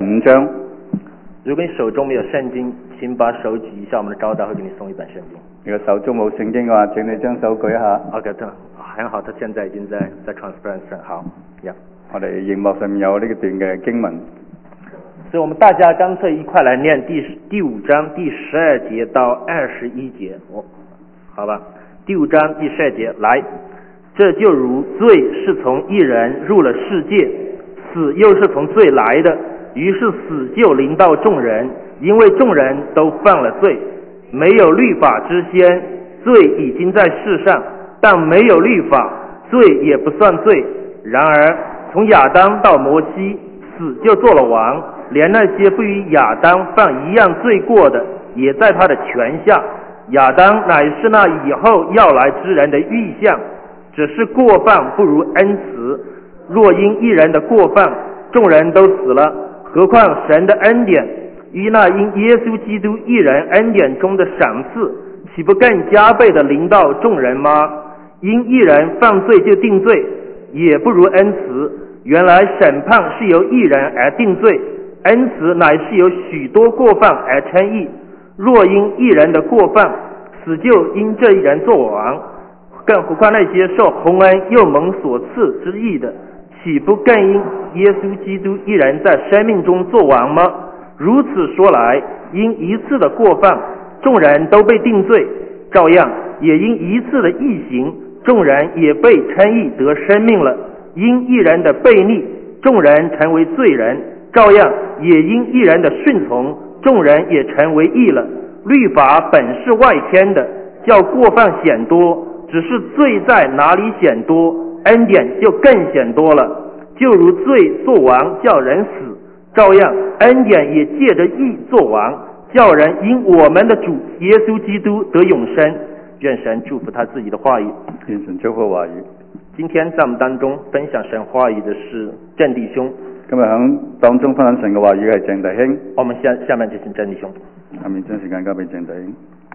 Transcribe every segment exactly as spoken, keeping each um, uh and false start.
五章。 如果你手中没有聖經，請把手舉一下，我們的招待會給你送一本聖經。 如果手中冇聖經嘅話，請你將手舉一下。 OK， 很好，他現在已經在在 transference 上。好，呀、yeah ， 我哋熒幕上面有呢個段嘅經文， 所以我們大家乾脆一塊來念第第五章第十二節到二十一節。我，好吧，第五章第十二節，來，這就如罪是從一人入了世界，死又是從罪來的，於是死就臨到眾人，因為眾人都犯了罪。沒有律法之先，罪已經在世上，但沒有律法，罪也不算罪。然而從亞當到摩西，死就做了王，連那些不與亞當犯一樣罪過的，也在他的權下。亞當乃是那以後要來之人的預像，只是過犯不如恩慈。若因一人的過犯，眾人都死了，何況神的恩典與那因耶穌基督一人恩典中的賞賜，豈不更加倍地臨到眾人嗎？因一人犯罪就定罪，也不如恩慈。原來審判是由一人而定罪，恩慈乃是由許多過犯而稱義。若因一人的過犯，死就因這一人作王，更何況那些受洪恩又蒙所賜之義的，豈不更因耶穌基督一人在生命中作王嗎？如此說來，因一次的過犯，眾人都被定罪，照樣也因一次的義行，眾人也被稱義得生命了。因一人的悖逆，眾人成為罪人，照樣也因一人的順從，眾人也成為義了。律法本是外添的，叫過犯顯多，只是罪在哪裡顯多，恩典就更顯多了。就如罪作王叫人死，照樣恩典也借着義作王，叫人因我們的主耶穌基督得永生。願神祝福他自己的話語。 願神祝福話語。 今天在我們當中分享神話語的是鄭弟兄。 今日喺當中分享神嘅話語係鄭弟兄。 我們下下面就請鄭弟兄。 下面將時間交俾鄭弟兄。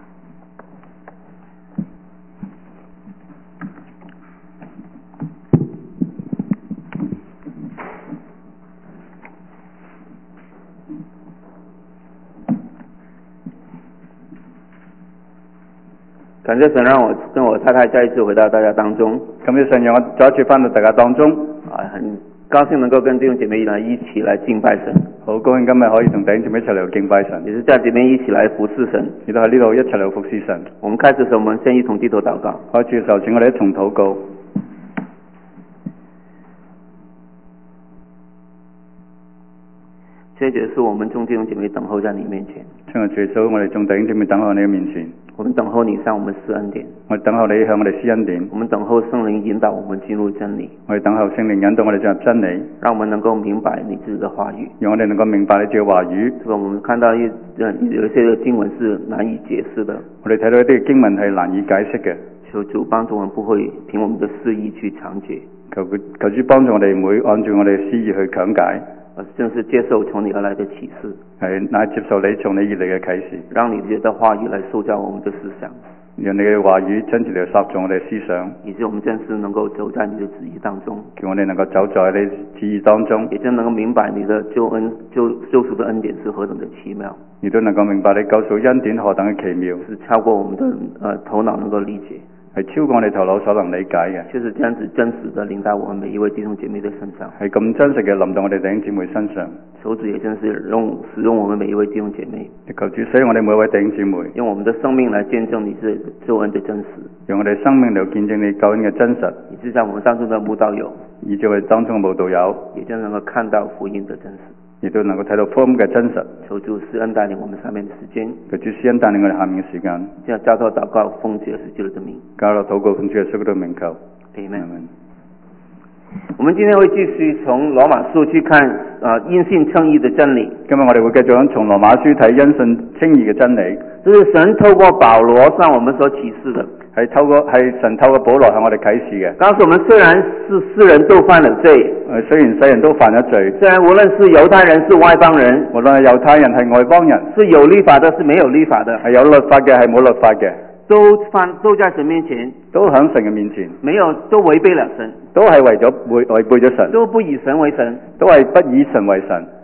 感謝神讓我跟我太太再一次回到大家當中。 感謝神讓我再一次翻到大家當中。 啊，很高興能夠跟弟兄姐妹來一起來敬拜神。 好高興今日可以同弟兄姐妹一齊嚟敬拜神。 也是在這邊一起來服侍神。 亦都喺呢度一齊嚟服侍神。 我們開始的時候，我們先一同低頭禱告。 開始嘅時候，請我哋一同禱告。 謝謝主，是我們眾弟兄姐妹等候在你面前。 親愛的主耶穌，我哋眾弟兄姐妹等候喺你嘅面前。 我們等候你向我們施恩典。 我哋等候你向我哋施恩典。 我們等候聖靈引導我們進入真理。 我哋等候聖靈引導我哋進入真理。 讓我們能夠明白你自己的話語。 讓我哋能夠明白你自己嘅話語。 這個我們看到一有一些經文是難以解釋的。 我哋睇到一啲經文係難以解釋嘅。 求主幫助我們不會憑我們的私意去強解。 求求主幫助我哋唔會按照我哋嘅私意去強解。 而正是接受從你而來的啟示， 係乃接受你從你而嚟嘅啟示， 讓你的話語來塑造我們的思想， 讓你嘅話語真實嚟塑造我哋嘅思想， 以致我們真是能夠走在你的旨意當中， 叫我哋能夠走在你旨意當中， 也真能夠明白你的救恩救救贖的恩典是何等的奇妙， 亦都能夠明白你救贖恩典何等嘅奇妙， 是超過我們的呃頭腦能夠理解。 係超過我哋頭腦所能理解嘅， 就是這樣子真實的臨到我們每一位弟兄姐妹的身上， 係咁真實嘅臨到我哋弟兄姊妹身上。 求主也真是用使用我們每一位弟兄姐妹， 求主使用我哋每一位弟兄姊妹， 用我們的生命來見證你是救恩的真實， 用我哋生命嚟見證你救恩嘅真實， 以致在我們當中的慕道友， 以致我哋當中嘅慕道友， 也真能夠看到福音的真實。 亦都能夠睇到福音嘅真實。 求主施恩帶領我們下面的時間。 求主施恩帶領我哋下面嘅時間。 這樣交託禱告，奉主耶穌基督的名。 交託禱告，奉主耶穌基督的名求。 Amen。我們今天會繼續從羅馬書去看啊因信稱義的真理。 今日我哋會繼續從羅馬書睇因信稱義嘅真理。 這是神透過保羅向我們所啟示的。 係透過係神透過保羅向我哋啟示嘅。 告訴我們雖然是世人都犯了罪， 誒雖然世人都犯咗罪， 雖然無論是猶太人是外邦人， 無論係猶太人係外邦人， 是有律法的是沒有律法的， 係有律法嘅係冇律法嘅， 都犯都在神面前， 都喺神嘅面前， 沒有都違背了神， 都係為咗違違背咗神， 都不以神為神， 都係不以神為神。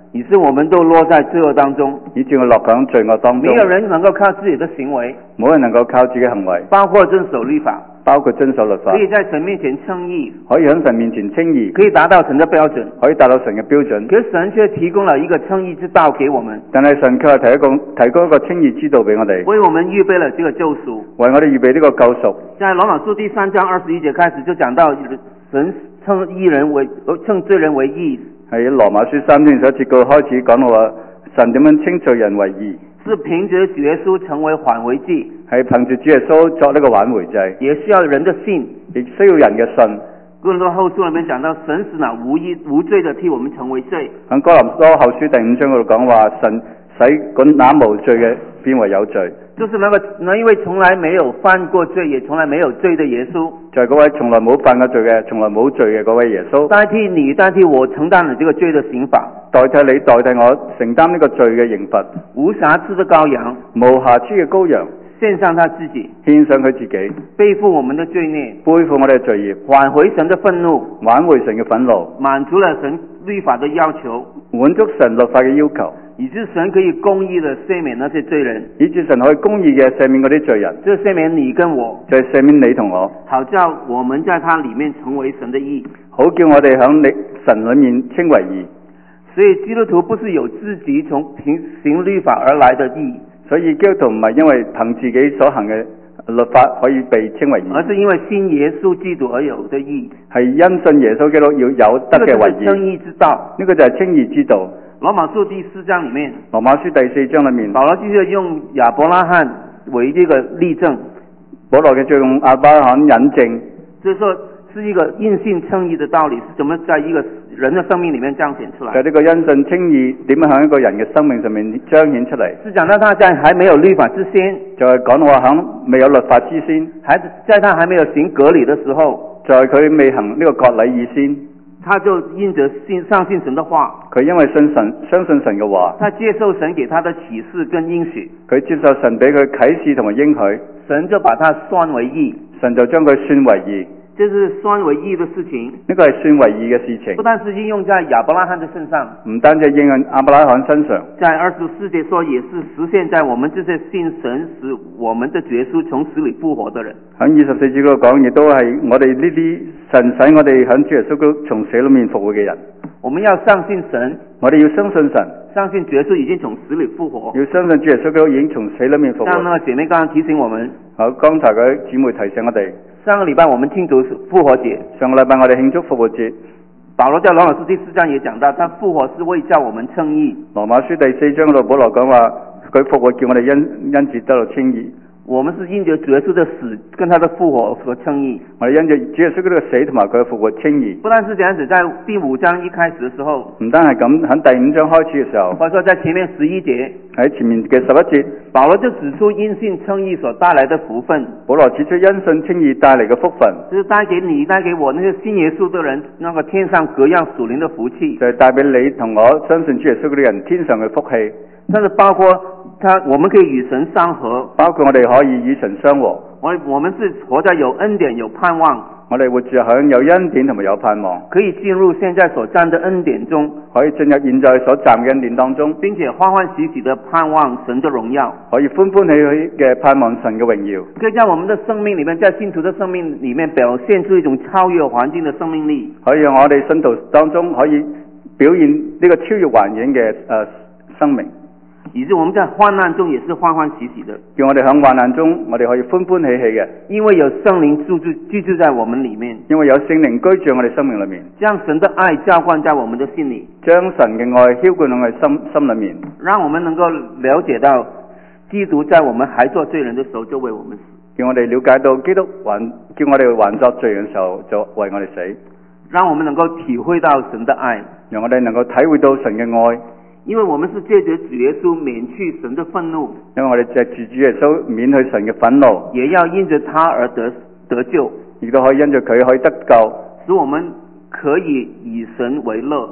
以致我們都落在罪惡當中， 以致我落響罪惡當中。 沒有人能夠靠自己的行為， 冇人能夠靠自己行為， 包括遵守律法， 包括遵守律法， 可以在神面前稱義， 可以喺神面前稱義， 可以達到神的標準， 可以達到神嘅標準。 可是神卻提供了一個稱義之道給我們， 但係神卻係提供提供一個稱義之道俾我哋， 為我們預備了這個救贖， 為我哋預備呢個救贖。 在羅馬書第三章二十一節開始就講到神稱義人為稱罪人為義， 喺羅馬書三章十一節嗰開始講到話神點樣稱罪人為義， 是憑着主耶穌成為挽回祭， 係憑住主耶穌作呢個挽回祭， 也需要人的信， 亦需要人嘅信。 哥林多後書裏面講到神使那無義無罪的替我們成為罪， 喺哥林多後書第五章嗰度講話神使那無罪嘅變為有罪， 就是那個那一位從來沒有犯過罪也從來沒有罪的耶穌， 就係嗰位從來冇犯過罪嘅從來冇罪嘅嗰位耶穌， 代替你代替我承擔了這個罪的刑罰， 代替你代替我承擔呢個罪嘅刑罰， 無瑕疵的羔羊， 無瑕疵嘅羔羊， 獻上他自己， 獻上佢自己， 背負我們的罪孽， 背負我哋嘅罪孽， 挽回神的憤怒， 挽回神嘅憤怒， 滿足了神律法的要求， 滿足神律法嘅要求， 以致神可以公義的赦免那些罪人， 以致神可以公義嘅赦免嗰啲罪人， 就赦免你跟我， 就係赦免你同我， 好叫我們在他裏面成為神的義， 好叫我哋響你神裏面稱為義。 所以基督徒不是有自己從憑行律法而來的義， 所以基督徒唔係因為憑自己所行嘅律法可以被稱為義， 而是因為信耶穌基督而有的義， 係因信耶穌基督要有得嘅為義。 稱義之道， 呢個就係稱義之道。 羅馬書第四章裏面， 羅馬書第四章裏面， 保羅就是用亞伯拉罕為這個例證， 保羅嘅就用亞伯拉罕引證， 就是說是一個因信稱義的道理，是怎麼在一個人的生命裏面彰顯出來。 就呢個因信稱義點樣喺一個人嘅生命上面彰顯出嚟？ 是講到他在還沒有律法之先， 就係講話響未有律法之先， 還在他還沒有行割禮的時候， 就係佢未行呢個割禮以先， 他就因着信相信神的話， 佢因為信神相信神嘅話， 他接受神給他的啟示跟應許， 佢接受神俾佢啟示同埋應許， 神就把他算為義， 神就將佢算為義。 這是算為義的事情， 呢個係算為義嘅事情， 不但是應用在亞伯拉罕的身上， 唔單止應用亞伯拉罕身上， 在二十四節說也是實現在我們這些信神使我們的主耶穌從死裏復活的人。 喺二十四節嗰度講，亦都係我哋呢啲神使我哋喺主耶穌基督從死裏面復活嘅人。 我們要相信神， 我哋要相信神， 相信主耶穌已經從死裏復活， 要相信主耶穌基督已經從死裏面復活。 像那個姐妹剛剛提醒我們， 好，剛才嗰位姊妹提醒我哋， 上個禮拜我們慶祝復活節， 上個禮拜我哋慶祝復活節。 保羅在羅馬書第四章也講到，他復活是為叫我們稱義。 羅馬書第四章嗰度保羅講話，佢復活叫我哋因因此得到稱義。 我們是因着主耶穌的死跟他的復活所稱義。 我哋因着主耶穌嗰個死同埋佢嘅復活稱義。 不但是這樣子，在第五章一開始的時候， 唔單係咁，喺第五章開始嘅時候， 或者說在前面十一節， 喺前面嘅十一節， 保羅就指出因信稱義所帶來的福分。 保羅指出因信稱義帶嚟嘅福分， 就是帶給你、帶給我那些信耶穌的人，那個天上各樣屬靈的福氣， 就係帶俾你同我相信主耶穌嗰啲人天上嘅福氣。 但是包括他，我們可以與神相合， 包括我哋可以與神相和。 我我們是活在有恩典、有盼望， 我哋活住響有恩典同埋有盼望， 可以進入現在所站的恩典中， 可以進入現在所站嘅恩典當中， 並且歡歡喜喜的盼望神的榮耀， 可以歡歡喜喜嘅盼望神嘅榮耀。 可以在我們的生命裏面，在信徒的生命裏面表現出一種超越環境的生命力， 可以讓我哋信徒當中可以表現呢個超越環境嘅誒生命。 以致我們在患難中也是歡歡喜喜的， 叫我哋喺患難中，我哋可以歡歡喜喜嘅， 因為有聖靈住住居住在我們裏面， 因為有聖靈居住喺我哋生命裏面， 將神的愛澆灌在我們的心裏， 將神嘅愛澆灌喺我哋心心裏面， 讓我們能夠了解到基督在我們還做罪人的時候就為我們死， 叫我哋了解到基督還叫我哋還作罪人嘅時候就為我哋死， 讓我們能夠體會到神的愛， 讓我哋能夠體會到神嘅愛。 因為我們是借着主耶穌免去神的憤怒， 因為我哋借住主耶穌免去神嘅憤怒， 也要因着他而得得救， 亦都可以因着佢可以得救， 使我們可以以神為樂，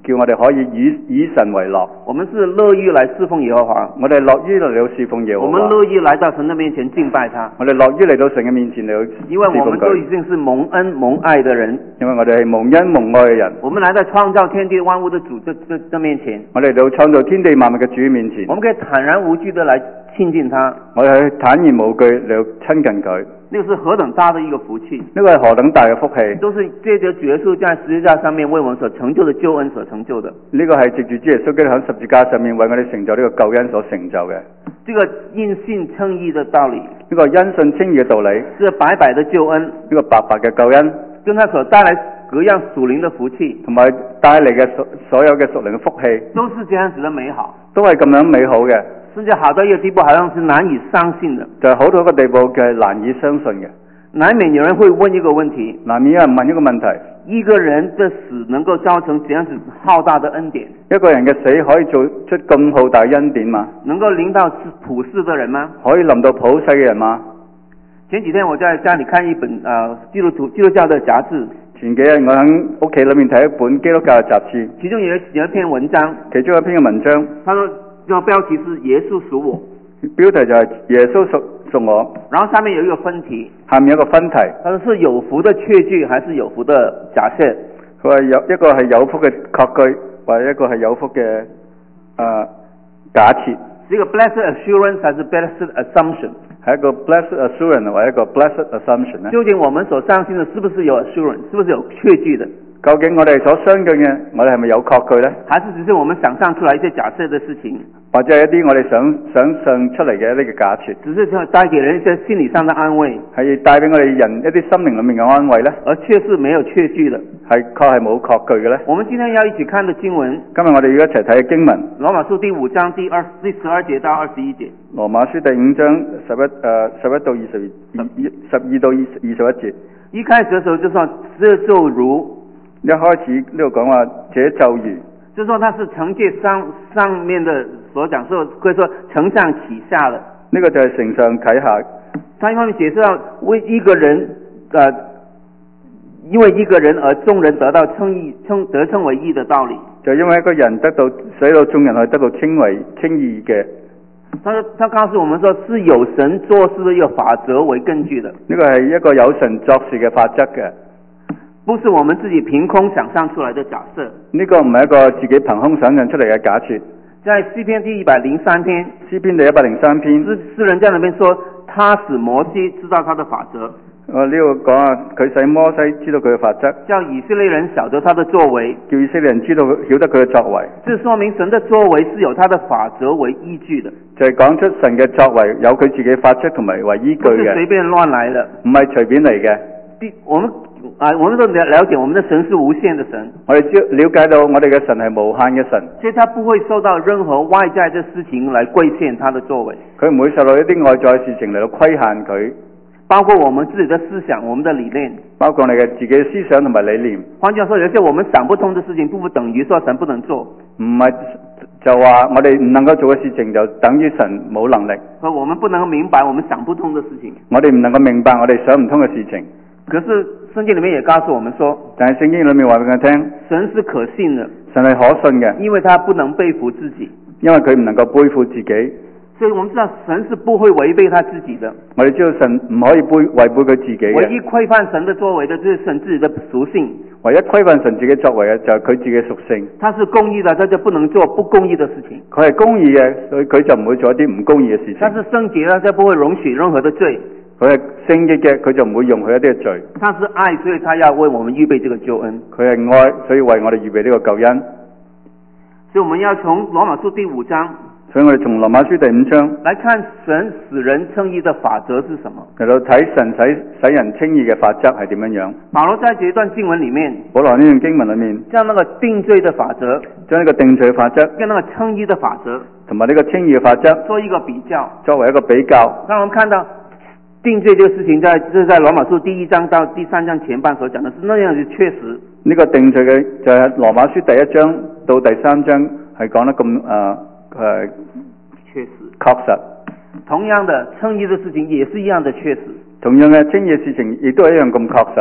叫我哋可以以以神為樂。 我們是樂意來侍奉耶和華， 我哋樂於嚟到侍奉耶和我華。 們樂意來到神的面前敬拜他， 我哋樂於嚟到神嘅面前嚟到侍因為我奉們都已佢。 經是蒙恩蒙愛的人。 因為我哋係蒙恩蒙愛嘅人， 我們來到創造天地萬物的主的的的面前， 我哋嚟到創造天地萬物嘅主面前， 我們可以坦然無懼的來親近他， 我哋去坦然無懼嚟到親近佢。 那個是何等大的一個福氣！ 呢個係何等大嘅福氣！ 都是借着主耶穌在十字架上面為我們所成就的救恩所成就的。 呢個係藉住主耶穌基督喺十字架上面為我哋成就呢個救恩所成就嘅。 這個因信稱義的道理， 呢個因信稱義嘅道理， 這白白的救恩， 呢個白白嘅救恩， 跟他所帶來各樣屬靈的福氣， 同埋帶嚟嘅所所有嘅屬靈嘅福氣， 都是這樣子的美好， 都係咁樣美好嘅。 甚至好到一個地步，好像是難以相信的。 就係好到一個地步嘅難以相信嘅。 難免有人會問一個問題， 難免有人問一個問題： 一個人的死能夠造成怎樣子浩大的恩典？ 一個人嘅死可以做出咁浩大恩典嗎？ 能夠臨到普世的人嗎？ 可以臨到普世嘅人嗎？ 前幾天我在家裏看一本啊基督徒基督教的雜誌， 前幾日我喺屋企裏面睇一本基督教嘅雜誌， 其中有一有一篇文章， 其中一篇嘅文章， 他說這個標題是耶穌屬我， 標題就係耶穌屬屬我， 然後下面有一個分題， 下面有一個分題， 他說是有福的確據還是有福的假設？ 佢話有一個係有福嘅確據，或者一個係有福嘅誒、呃、假設。 是一個 blessed assurance 還是 blessed assumption？ 係一個 blessed assurance 或者一個 blessed assumption 咧？ 究竟我們所相信的是不是有 assurance，是不是有確據的？ 究竟我哋所相信嘅，我哋係咪有確據呢？ 還是只是我們想象出來一些假設的事情？ 或者係一啲我哋想想象出嚟嘅呢個假設？ 只是帶給人一些心理上的安慰， 係帶俾我哋人一啲心靈裏面嘅安慰呢？ 而卻是沒有確據的， 係確係冇確據嘅呢？ 我們今天要一起看的經文， 今日我哋要一齊睇嘅經文， 羅馬書第五章第二第十二節到二十一節。 羅馬書第五章十一誒十一到二十二十二到二十二十一節。 一開始的時候就說這就如， 一開始呢度講話這就如， 就說它是承接上上面的所講，所以可以說承上啟下的。 呢個就係承上啟下。 他一方面解釋到為一個人，呃，因為一個人而眾人得到稱義稱得稱為義的道理。 就因為一個人得到使到眾人去得到稱為稱義嘅。 他說他告訴我們說是有神做事的一個法則為根據的。 呢個係一個有神作事嘅法則嘅， 不是我們自己憑空想象出來的假設。 呢個唔係一個自己憑空想象出嚟嘅假設。 在詩篇第一百零三篇， 詩篇第一百零三篇， 詩詩人在那邊說，他使摩西知道他的法則。 我呢度講啊，佢使摩西知道佢嘅法則， 叫以色列人曉得他的作為， 叫以色列人知道曉得佢嘅作為。 這說明神的作為是有他的法則為依據的， 就係講出神嘅作為有佢自己法則同埋為依據不是嘅， 隨便亂來的， 唔係隨便嚟嘅。 第我們啊，我們都了了解我們的神是無限的神， 我哋知了解到我哋嘅神係無限嘅神， 所以他不會受到任何外在的事情來規限他的作為， 佢唔會受到一啲外在事情嚟到規限佢， 包括我們自己的思想、我們的理念， 包括你嘅自己嘅思想同埋理念。 換句話說，有些我們想不通的事情，不等於說神不能做， 唔係就話我哋唔能夠做嘅事情就等於神冇能力， 和我們不能明白我們想不通的事情。 我哋唔能夠明白我哋想唔通嘅事情。 可是聖經裏面也告訴我們說， 但係聖經裏面話俾我聽， 神是可信的， 神係可信嘅， 因為他不能背負自己， 因為佢唔能夠背負自己。 所以我們知道神是不會違背他自己的。 我哋知道神唔可以背違背佢自己嘅。 唯一規範神的作為的，就是神自己的屬性。 唯一規範神自己作為嘅就係佢自己嘅屬性。 他是公義的，他就不能做不公義的事情。 佢係公義嘅，所以佢就唔會做一啲唔公義嘅事情。 他是聖潔的，他就不會容許任何的罪。 佢係聖潔嘅，佢就唔會容許一啲嘅罪。 他是愛，所以他要為我們預備這個救恩。 佢係愛，所以為我哋預備呢個救恩。 所以我們要從羅馬書第五章， 所以我哋從羅馬書第五章來看神使人稱義的法則是什麼。 嚟到睇神使使人稱義嘅法則係點樣樣。 保羅在這一段經文裏面， 保羅呢段經文裏面， 將那個定罪的法則， 將呢個定罪法則跟那個稱義的法則， 同埋呢個稱義嘅法則做一個比較， 作為一個比較。 讓我們看到定罪這個事情在，在就是在羅馬書第一章到第三章前半所講的是那樣子確實。呢個定罪嘅就係羅馬書第一章到第三章係講得咁誒誒確實確實。 同樣的稱義的事情也是一樣的確實。 同樣嘅稱義嘅事情亦都係一樣咁確實。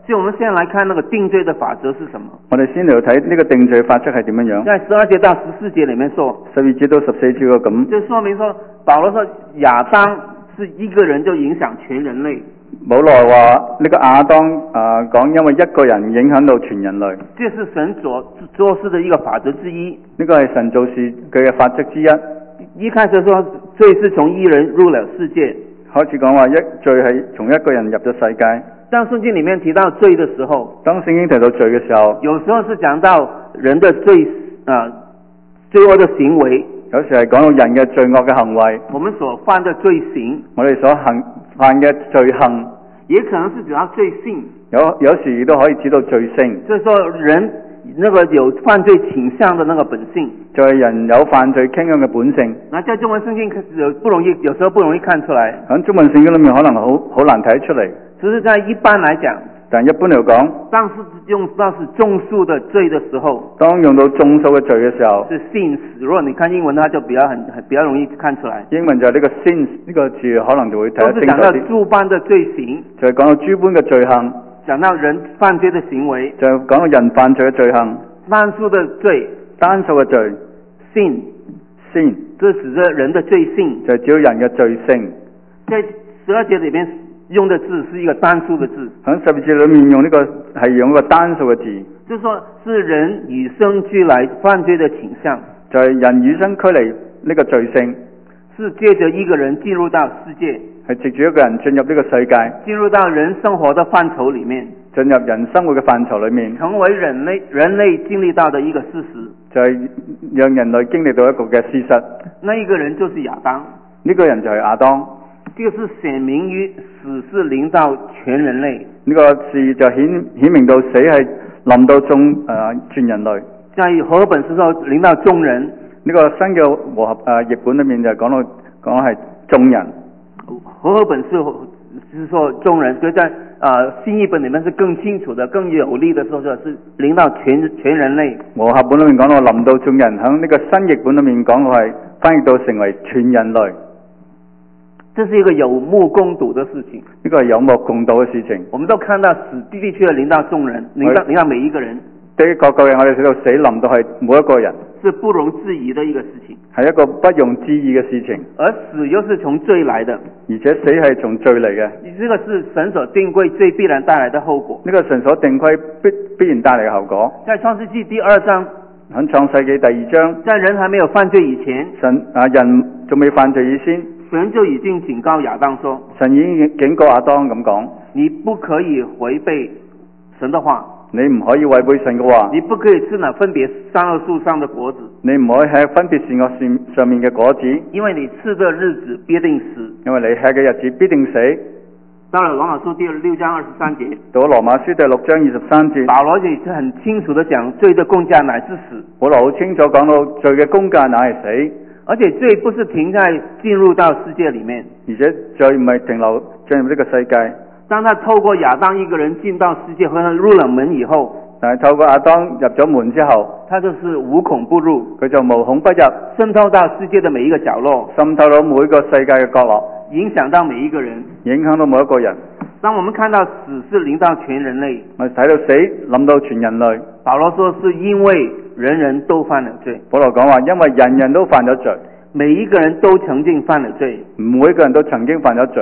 所以我們現在來看那個定罪的法則是什麼？ 我哋先嚟睇呢個定罪法則係點樣樣。 在十二節到十四節裏面說， 十二節到十四節嘅咁， 就說明說保羅說亞當是一個人就影響全人類。 保羅話呢個亞當啊講，因為一個人影響到全人類， 這是神所做事的一個法則之一。 呢個係神做事佢嘅法則之一。 一開始說罪是從一人入了世界， 開始講話一罪係從一個人入咗世界。 當聖經裏面提到罪的時候， 當聖經提到罪嘅時候， 有時候是講到人的罪啊、呃、罪惡的行為， 有時係講到人嘅罪惡嘅行為， 我們所犯的罪行， 我哋所行犯嘅罪行， 也可能是指到罪性。 有有時亦都可以指到罪性， 就是說人那個有犯罪傾向的那個本性， 就係人有犯罪傾向嘅本性。 那在中文聖經有不容易，有時候不容易看出來。 喺中文聖經裏面可能好好難睇出嚟。 只是在一般來講， 但一般嚟講， 當是用到是眾數的罪的時候， 當用到眾數嘅罪嘅時候， 是 sins。如果你看英文，它就比較很比較容易看出來。 英文就係呢個 sins 呢個字，可能就會睇得清楚啲。 都是講到諸般的罪行， 就係講到諸般嘅罪行， 講到人犯罪的行為， 就講到人犯罪嘅罪行， 單數的罪， 單數嘅罪 sin sin， 這指着人的罪性， 就係指人嘅罪性。 在十二節裏面用的字是一個單數的字， 喺十二節裏面用呢、這個係用一個單數嘅字， 就是說是人與生俱來犯罪的傾向， 就係人與生俱嚟呢個罪性， 是借着一個人進入到世界， 係藉住一個人進入呢個世界， 進入到人生活的範疇裏面， 進入人生活嘅範疇裏面， 成為人類人類經歷到的一個事實， 就係讓人類經歷到一個嘅事實。 那一個人就是亞當， 呢個人就係亞當。 這個是顯明於死是臨到全人類， 呢個事就顯顯明到死係臨到眾誒、呃、全人類。 在和合本是說臨到眾人， 呢個新嘅和合誒、呃、譯本裏面就講到講係眾人。 和合本是是說眾人，所以在啊、呃、新譯本裏面是更清楚的、更有力的說，是臨到全全人類。 和合本裏面講到臨到眾人，喺呢個新譯本裏面講到係翻譯到成為全人類。 這是一個有目共睹的事情， 呢個係有目共睹嘅事情。 我們都看到死的的確臨到眾人，臨到臨到每一個人。 的確確嘅，我哋睇到死臨到係每一個人， 是不容置疑的一個事情， 係一個不容置疑嘅事情。 而死又是從罪來的， 而且死係從罪嚟嘅。 這個是神所定規罪必然帶來的後果。 呢個神所定規必必然帶嚟嘅後果。 在創世紀第二章， 喺創世紀第二章， 在人還沒有犯罪以前， 神啊人仲未犯罪以先， 神就已經警告亞當說， 神已經警告亞當咁講， 你不可以違背神的話， 你唔可以違背神嘅話， 你不可以吃那分別善惡樹上的果子， 你唔可以喺分別善惡樹上面嘅果子， 因為你吃的日子必定死， 因為你吃嘅日子必定死。 到了羅馬書第六章二十三節， 到羅馬書第六章二十三節， 保羅就很清楚地講，罪的工價乃是死。 保羅好清楚講到罪嘅工價乃係死， 而且罪不是停在進入到世界裏面， 而且罪唔係停留進入呢個世界。 當他透過亞當一個人進到世界，和他入了門以後， 但係透過亞當入咗門之後， 他就是無孔不入， 佢就無孔不入， 滲透到世界的每一個角落， 滲透到每一個世界嘅角落， 影響到每一個人， 影響到每一個人。 當我們看到死是臨到全人類， 我哋睇到死諗到全人類。 保羅說是因為人人都犯了罪。 保羅講話，因為人人都犯咗罪， 每一個人都曾經犯了罪， 每一個人都曾經犯咗罪。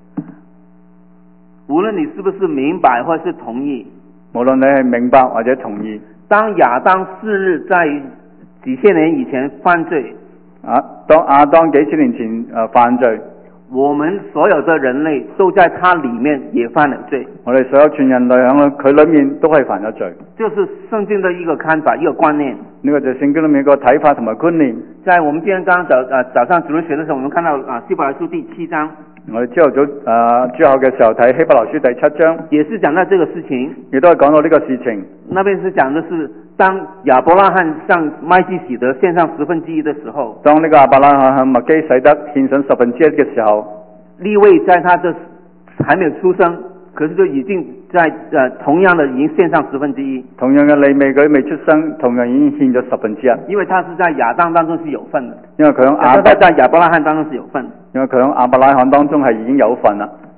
無論你是不是明白或是同意， 無論你係明白或者同意， 當亞當昔日在幾千年以前犯罪， 啊，當亞當幾千年前誒、呃、犯罪， 我們所有的人類都在他裏面也犯了罪。 我哋所有全人類喺佢裏面都係犯咗罪。 就是聖經的一個看法，一個觀念。 呢個就係聖經裏面一個睇法同埋觀念。 在我們今天剛剛早啊早上主日學的時候，我們看到啊希伯來書第七章。 我哋朝頭早啊之後嘅時候睇希伯來書第七章， 也是講到這個事情。 亦都係講到呢個事情。 那邊是講的是當亞伯拉罕向麥基洗德獻上十分之一的時候， 當呢個亞伯拉罕向麥基洗德獻上十分之一嘅時候， 利未在他的還沒有出生，可是就已經在呃同樣的已經獻上十分之一。 同樣嘅利未佢未出生，同樣已經獻咗十分之一。 因為他是在亞當當中是有份的， 因為佢喺亞在在亞伯拉罕當中是有份的。 因為佢喺亞伯拉罕當中係已經有份啦。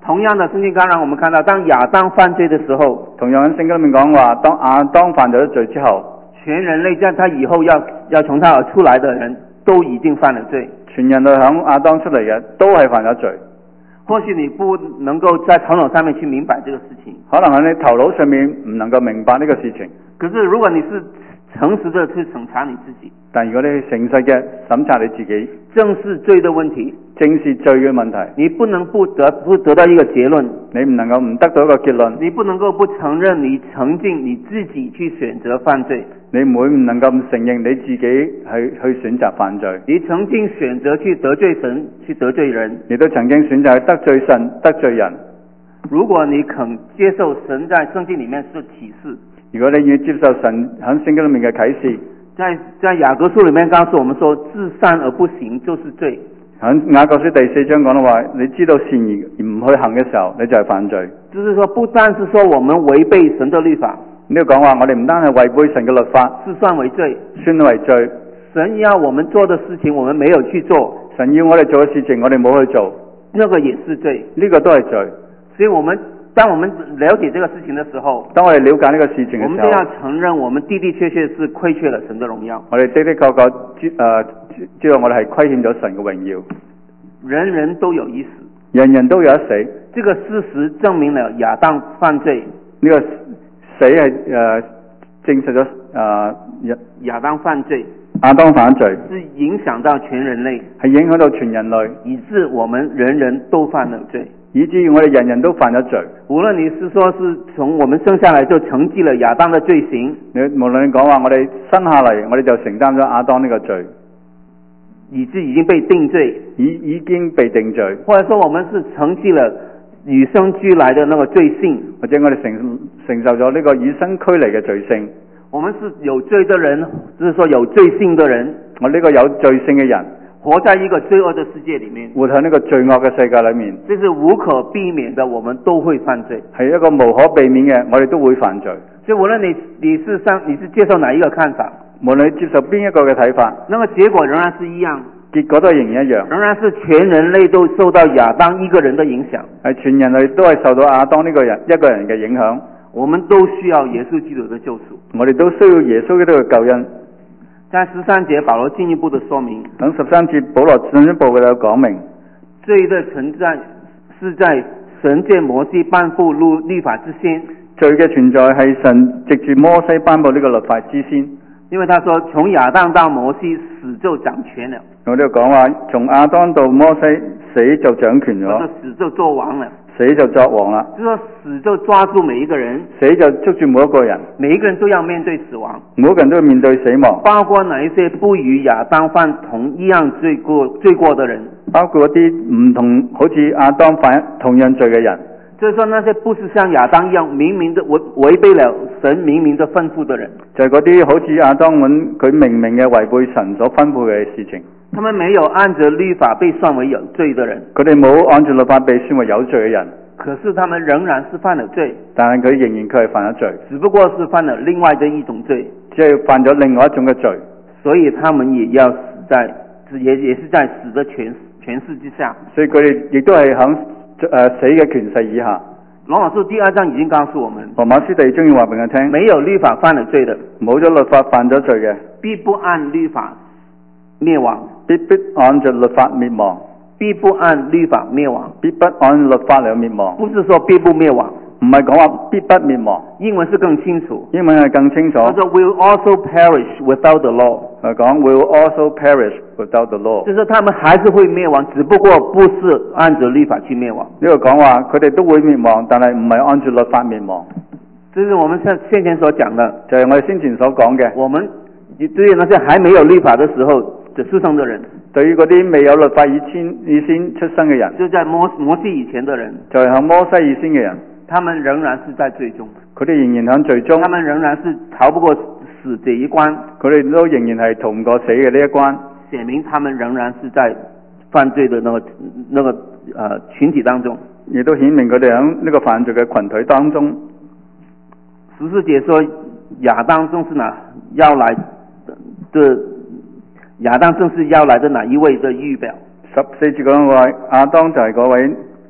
同樣的，聖經剛讓我們看到，當亞當犯罪的時候， 同樣喺聖經裏面講話，當亞當犯咗罪之後， 全人類在他以後要要從他而出來的人都已經犯了罪。 全人類響亞當出嚟嘅都係犯咗罪。 或許你不能夠在頭腦上面去明白這個事情， 可能喺你頭腦上面唔能夠明白呢個事情。 可是如果你是誠實的去審查你自己， 但如果你係誠實嘅審查你自己， 正視罪的問題， 正視罪嘅問題， 你不能不得不得到一個結論， 你唔能夠唔得到一個結論， 你不能夠不承認你曾經你自己去選擇犯罪， 你唔會唔能夠唔承認你自己去去選擇犯罪， 你曾經選擇去得罪神，去得罪人， 你都曾經選擇去得罪神得罪人。 如果你肯接受神在聖經裏面的啟示， 如果你要接受神喺聖經裏面嘅啟示， 在在雅各書裏面告訴我們說，至善而不行就是罪。 喺雅各書第四章講到話，你知道善而唔去行嘅時候，你就係犯罪。 就是說，不單是說我們違背神的律法， 呢度講話我哋唔單係違背神嘅律法， 是算為罪， 算為罪。 神要我們做的事情，我們沒有去做， 神要我哋做嘅事情，我哋冇去做， 那個也是罪。 呢個都係罪。 所以我們當我們了解這個事情的時候， 當我哋了解呢個事情嘅時候， 我們都要承認我們的的確確是虧缺了神的榮耀。 我哋的的確確知誒知道我哋係虧欠咗神嘅榮耀。 人人都有一死， 人人都有一死。 這個事實證明了亞當犯罪。 呢個死係誒證實咗誒亞當犯罪， 亞當犯罪是影響到全人類， 係影響到全人類， 以致我們人人都犯了罪， 以至於我哋人人都犯咗罪。 無論你是說是從我們生下來就承繼了亞當的罪行， 你無論你講話我哋生下嚟我哋就承擔咗亞當呢個罪， 以致已經被定罪， 已已經被定罪， 或者說我們是承繼了與生俱來的那個罪性， 或者我哋承承受咗呢個與生俱嚟嘅罪性。 我們是有罪的人，就是說有罪性的人， 我呢個有罪性嘅人， 活在一個罪惡的世界裏面， 活喺呢個罪惡嘅世界裏面， 這是無可避免的，我們都會犯罪， 係一個無可避免嘅，我哋都會犯罪。 所以無論你你是上你是接受哪一個看法， 無論你接受邊一個嘅睇法， 那麼結果仍然是一樣， 結果都係仍然一樣， 仍然是全人類都受到亞當一個人的影響， 係全人類都係受到亞當呢個人一個人嘅影響。 我們都需要耶穌基督的救贖， 我哋都需要耶穌基督嘅救恩。 在十三節保羅進一步的說明， 等十三節保羅進一步嘅有講明， 罪的存在是在神借摩西頒布律律法之先， 罪嘅存在係神藉住摩西頒布呢個律法之先。 因為他說從亞當到摩西死就掌權了， 我哋講話從亞當到摩西死就掌權咗， 死就做王了， 死就作王啦， 就是說死就抓住每一個人， 死就捉住每一個人， 每一個人都要面對死亡， 每一個人都要面對死亡， 包括那一些不與亞當犯同一樣罪過罪過的人， 包括一啲唔同好似亞當犯同樣罪嘅人， 就是說那些不是像亞當一樣明明的違違背了神明明的吩咐的人， 就係嗰啲好似亞當咁佢明明嘅違背神所吩咐嘅事情， 他們沒有按着律法被算為有罪的人， 佢哋冇按照律法被算為有罪嘅人， 可是他們仍然是犯了罪， 但係佢仍然佢係犯咗罪， 只不過是犯了另外的一種罪， 只係犯咗另外一種嘅罪， 所以他們也要死在也也是在死的權權勢之下， 所以佢哋亦都係響誒死嘅權勢以下。 羅馬書第二章已經告訴我們， 羅馬書第二章要話俾我聽， 沒有律法犯了罪的， 冇咗律法犯咗罪嘅， 必不按律法滅亡， 必不按着律法滅亡， 必不按律法滅亡， 必不按律法嚟滅亡， 不是說必不滅亡， 唔係講話必不滅亡， 英文是更清楚， 英文係更清楚， 他說 will also perish without the law， 係講 will also perish without the law， 就是他們還是會滅亡，只不過不是按着律法去滅亡。 呢個講話佢哋都會滅亡，但係唔係按照律法滅亡。 這是我們先先前所講的， 就係我哋先前所講嘅。 我們對於那些還沒有律法的時候的出生的人， 對於嗰啲未有律法以前以先出生嘅人， 就在摩摩西以前的人， 就係向摩西以先嘅人， 他們仍然是在罪中， 佢哋仍然響罪中， 他們仍然是逃不過死這一關， 佢哋都仍然係逃唔過死嘅呢一關， 顯明他們仍然是在犯罪的那個那個呃群體當中， 亦都顯明佢哋響呢個犯罪嘅群體當中。 十四節說亞當正是哪要來的，亞當正是要來的哪一位的預表？ 十四節講話亞當就係嗰位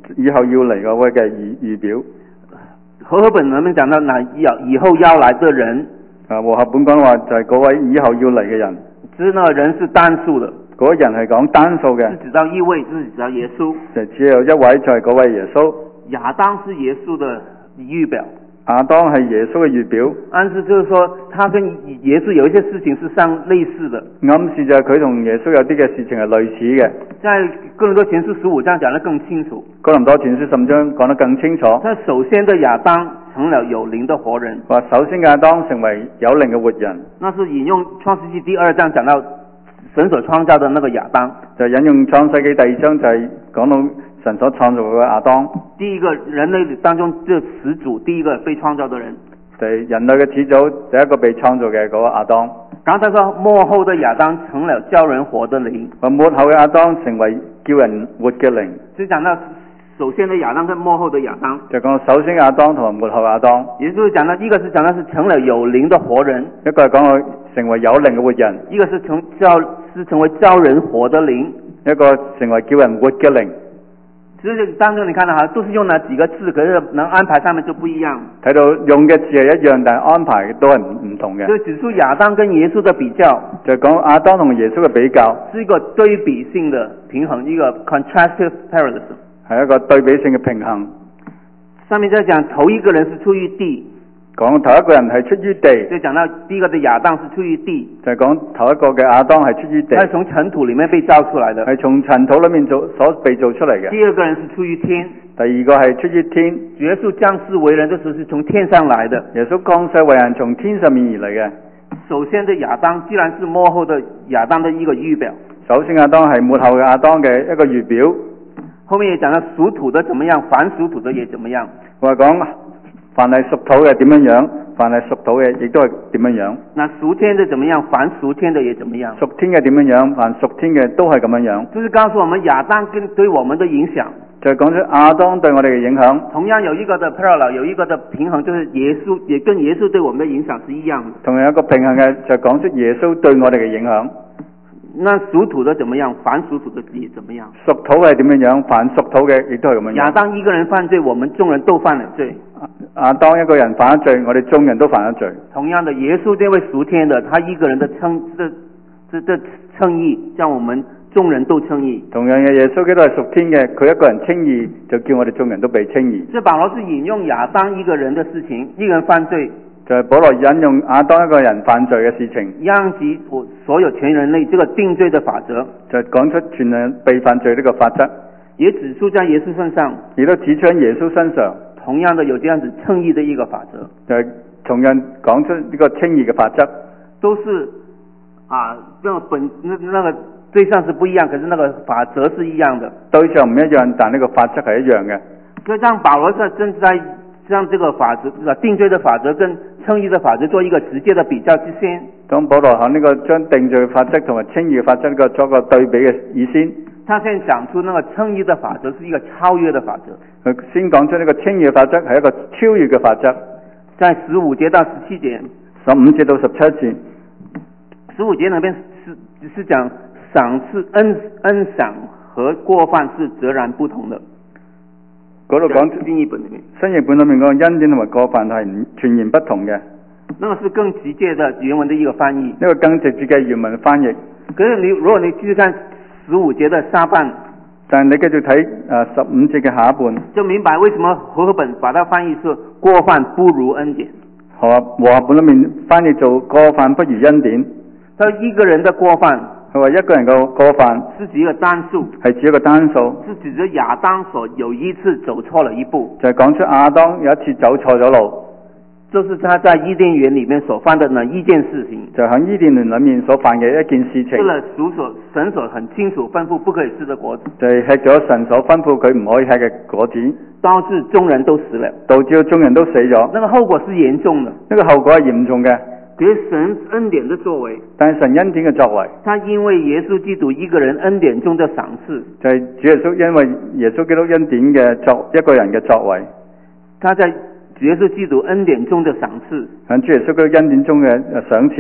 以後要嚟嗰位嘅預預表。 和合本裏面講到那以以後要來的人， 啊，和合本講話就係嗰位以後要嚟嘅人， 指那個人是單數的， 嗰個人係講單數嘅， 是指到一位，是指到耶穌。 就只有一位就係嗰位耶穌。 亞當是耶穌的預表， 亞當係耶穌嘅預表， 暗示就是說他跟耶穌有一些事情是相類似的。 暗示就係佢同耶穌有啲嘅事情係類似嘅。 在哥林多前書十五章講得更清楚， 哥林多前書十五章講得更清楚。 他首先的亞當成了有靈的活人， 話首先亞當成為有靈嘅活人， 那是引用創世紀第二章講到神所創造的那個亞當， 就引用創世紀第二章就係講到神所創造嘅亞當， 第一個人類當中這始祖，第一個被創造的人， 就係人類嘅始祖，第一個被創造嘅嗰個亞當。 剛才說末後的亞當成了叫人活的靈， 話末後嘅亞當成為叫人活嘅靈， 就講到首先的亞當跟末後的亞當， 就講首先亞當同埋末後亞當， 也就是講到一個是講到是成了有靈的活人， 一個係講佢成為有靈嘅活人， 一個是成叫是成為叫人活的靈， 一個成為叫人活嘅靈。 其實當中你看到哈，都是用那幾個字，可是能安排上面就不一樣。 睇到用嘅字係一樣，但係安排都係唔唔同嘅。 就指出亞當跟耶穌的比較， 就講亞當同耶穌嘅比較， 是一個對比性的平衡，一個 contrastive parallelism， 係一個對比性嘅平衡。 上面在講頭一個人是出於地， 講頭一個人係出於地， 就講到第一個的亞當是出於地， 就係講頭一個嘅亞當係出於地， 他是從塵土裡面被造出來的， 係從塵土裏面做所被造出嚟嘅。 第二個人是出於天， 第二個係出於天， 耶穌降世為人的時候是從天上來的， 耶穌降世為人從天上面而嚟嘅。 首先的亞當既然是末後的亞當的一個預表， 首先亞當係末後嘅亞當嘅一個預表， 後面也講到屬土的怎麼樣，凡屬土的也怎麼樣。 話講凡係屬土嘅點樣樣，凡係屬土嘅亦都係點樣樣。 那屬天的怎麼樣，凡屬天的也怎麼樣。 屬天嘅點樣樣，凡屬天嘅都係咁樣樣。 就是告訴我們亞當跟對我們的影響。 就係講出亞當對我哋嘅影響。 同樣有一個的 parallel， 有一個的平衡，就是耶穌也跟耶穌對我們的影響是一樣的。 同樣一個平衡嘅就係講出耶穌對我哋嘅影響。 那屬土的怎麼樣，凡屬土的也怎麼樣。 屬土係點樣樣，凡屬土嘅亦都係咁樣樣。 亞當一個人犯罪，我們眾人都犯了罪。 亞當一個人犯咗罪，我哋眾人都犯咗罪。 同樣的，耶穌這位屬天的，他一個人的稱這這這稱義，叫我們眾人都稱義。 同樣嘅，耶穌基督係屬天嘅，佢一個人稱義，就叫我哋眾人都被稱義。 這保羅是引用亞當一個人的事情，一個人犯罪， 就係保羅引用亞當一個人犯罪嘅事情， 殃及我所有全人類這個定罪的法則， 就講出全人被犯罪呢個法則， 也指出在耶穌身上， 亦都指出喺耶穌身上， 同樣的有這樣子稱義的一個法則， 就係同樣講出呢個稱義嘅法則， 都是啊，那個本那那個對象是不一樣，可是那個法則是一樣的， 對象唔一樣，但呢個法則係一樣嘅。 所以讓保羅在正在讓這個法則定罪的法則跟稱義的法則做一個直接的比較之先。 當保羅喺呢個將定罪法則同埋稱義法則呢個作個對比嘅意先， 他先講出那個稱義的法則是一個超越的法則。 佢先講出呢個稱義法則係一個超越嘅法則。 在十五節到十七節， 十五節到十七節， 十五節那邊是是講賞賜恩恩賞和過犯是截然不同的。 嗰度講新譯本裏面， 新譯本裏面個恩典同埋過犯係全然不同嘅。 那個是更直接的原文的一個翻譯。 呢個更直接嘅原文翻譯。 可是你如果你繼續看十五節的下半， 但係你繼續睇誒十五節嘅下一半， 就明白為什麼和合本把它翻譯是過犯不如恩典。 好啊，和合本裏面翻譯做過犯不如恩典。 他一個人的過犯， 佢話一個人嘅過犯是指一個單數， 係指一個單數， 是指着亞當所有一次走錯了一步， 就係講出亞當有一次走錯咗路， 就是他在伊甸園裏面所犯的那一件事情， 就喺伊甸園裏面所犯嘅一件事情， 吃了屬所神所很清楚吩咐不可以吃的果子， 就係吃咗神所吩咐佢唔可以吃嘅果子， 導致眾人都死了， 導致眾人都死咗。 那個後果是嚴重的， 呢個後果係嚴重嘅。 可是神恩典的作為， 但係神恩典嘅作為， 他因為耶穌基督一個人恩典中的賞賜， 就係主耶穌因為耶穌基督恩典嘅作一個人嘅作為， 他在主耶穌基督恩典中的賞賜， 喺主耶穌基督恩典中嘅賞賜，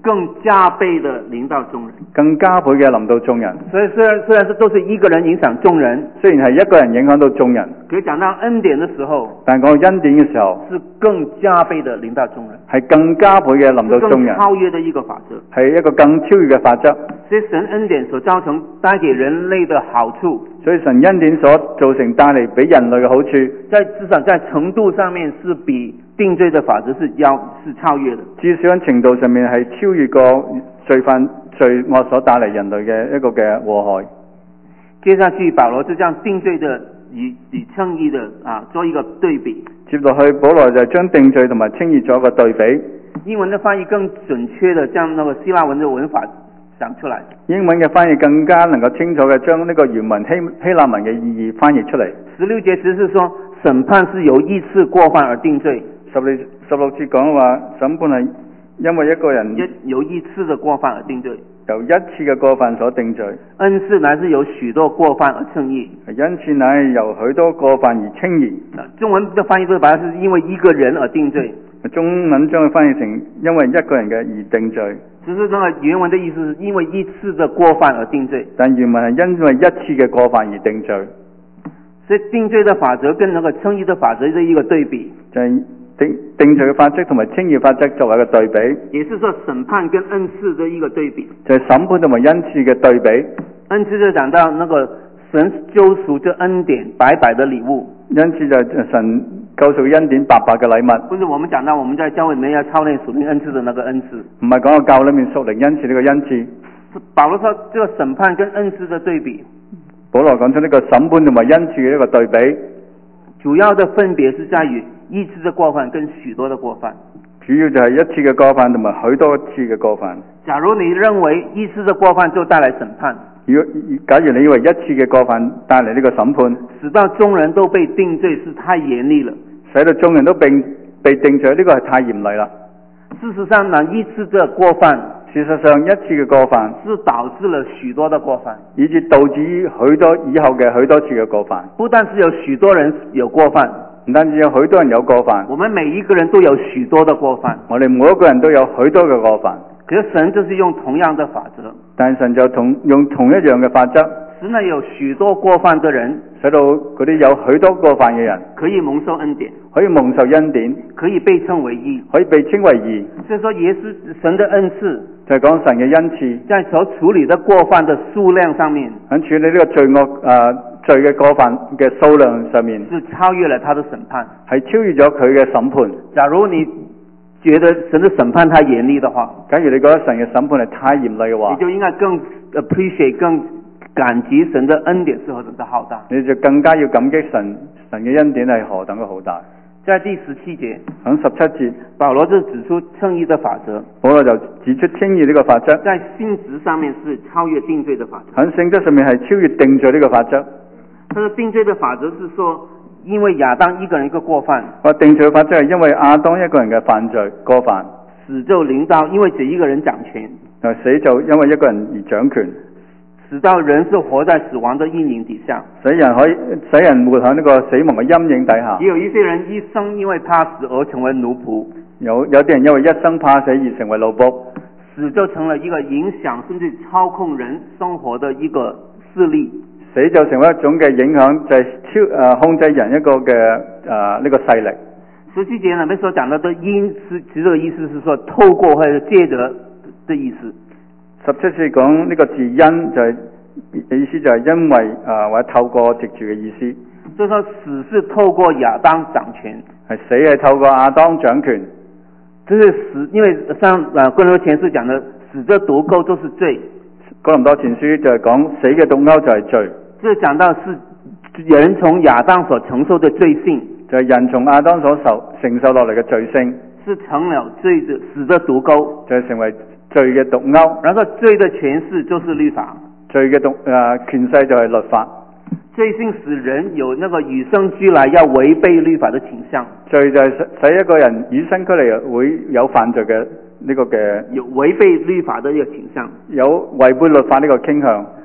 更加倍的臨到眾人。 更加倍嘅臨到眾人。 所以雖然雖然是都是一個人影響眾人， 雖然係一個人影響到眾人， 可以講到恩典的時候， 但講到恩典嘅時候， 是更加倍的臨到眾人， 係更加倍嘅臨到眾人， 是更超越的一個法則， 係一個更超越嘅法則。 所以神恩典所造成帶給人類的好處， 所以神恩典所造成帶嚟俾人類嘅好處， 在至少在程度上面是比定罪的法則是要是超越的。 至少喺程度上面係超越過罪犯罪惡所帶嚟人類嘅一個嘅禍害。 接下去保羅就將定罪的與與稱義的啊做一個對比。 接落去保羅就將定罪同埋稱義做一個對比。 英文的翻譯更準確的將那個希臘文的文法講出來。英文嘅翻譯更加能夠清楚嘅將呢個原文希希臘文嘅意義翻譯出嚟。 十六節只是說審判是由一次過犯而定罪。 十六十六節講話審判係因為一個人一由一次的過犯而定罪， 由一次嘅過犯所定罪。 恩賜乃是由許多過犯而稱義， 恩賜乃係由許多過犯而稱義。 中文的翻譯都把它是因為一個人而定罪。 中文將佢翻譯成因為一個人嘅而定罪。 只是那個原文的意思是因為一次的過犯而定罪。 但原文係因為一次嘅過犯而定罪。 所以定罪的法則跟那個稱義的法則是一個對比。 就係、是定定罪嘅法則同埋稱義法則作為一個對比， 也是說審判跟恩賜的一個對比， 就係、是、審判同埋恩賜嘅對比。 恩賜就講到那個神救贖這恩典白白的禮物， 恩賜就係神救贖恩典白白嘅禮物。 不是我們講到我們在教會裏面要操練屬靈恩賜的那個恩賜， 唔係講個教裏面屬靈恩賜呢個恩賜。 保羅說這個審判跟恩賜的對比， 保羅講出呢個審判同埋恩賜嘅一個對比， 主要的分別是在於一次的過犯跟許多的過犯， 主要就係一次嘅過犯同埋許多次嘅過犯。 假如你認為一次的過犯就帶來審判， 如果假如你以為一次嘅過犯帶嚟呢個審判， 使到眾人都被定罪是太嚴厲了， 使到眾人都被被定罪，呢個係太嚴厲啦。 事實上呢，一次的過犯， 事實上一次嘅過犯是導致了許多的過犯， 以致導致許多以後嘅許多次嘅過犯。 不但是有許多人有過犯， 唔單止有許多人有過犯， 我們每一個人都有許多的過犯， 我哋每一個人都有許多嘅過犯。 可是神就是用同樣的法則， 但神就同用同一樣嘅法則， 使那有許多過犯的人， 使到嗰啲有許多過犯嘅人可以蒙受恩典， 可以蒙受恩典， 可以被稱為義， 可以被稱為義。 所以說也是神的恩賜， 就係講神嘅恩賜， 在所處理的過犯的數量上面， 喺處理呢個罪惡誒、呃、罪嘅過犯嘅數量上面， 是超越了他的審判， 係超越咗佢嘅審判。 假如你覺得神的審判太嚴厲的話， 假如你覺得神嘅審判係太嚴厲嘅話， 你就應該更 appreciate 更感激神的恩典是何等的浩大， 你就更加要感激神神嘅恩典係何等嘅浩大。 在第十七節， 喺十七節，保羅就指出稱義的法則， 保羅就指出稱義呢個法則， 在性質上面是超越定罪的法則， 喺性質上面係超越定罪呢個法則。 他說定罪的法則是說，因為亞當一個人一個過犯， 我定罪嘅法則係因為亞當一個人嘅犯罪過犯， 死就臨到因為這一個人掌權， 死就因為一個人而掌權， 使到人是活在死亡的陰影底下， 使人可以使人活喺呢個死亡嘅陰影底下。 也有一些人一生因為怕死而成為奴僕， 有有啲人因為一生怕死而成為奴僕， 死就成了一個影響甚至操控人生活的一個勢力。 死就成為一種嘅影響，就係、是、超誒、呃、控制人一個嘅誒呢個勢力。 十七節裏面所講到的因，是其實這個意思是說透過或者借着的意思。 十七節講呢個字因就係、是、意思就係因為誒、呃、或者透過藉住嘅意思。 所以說死是透過亞當掌權， 係死係透過亞當掌權。 就是死，因為上誒哥林多前書講的死者毒鈎就是罪。 哥林多前書就係講死嘅毒鈎就係罪。 這講到是人從亞當所承受的罪性， 就係、是、人從亞當所受承受落嚟嘅罪性， 是成了罪的死的毒鈎， 就係成為罪嘅毒鈎。 然後罪的權勢就是律法， 罪嘅毒誒、呃、權勢就係律法。 罪性使人有那個與生俱來要違背律法的傾向， 罪就係使一個人與生俱嚟會有犯罪嘅呢個嘅， 有違背律法的一個傾向， 有違背律法呢個傾向。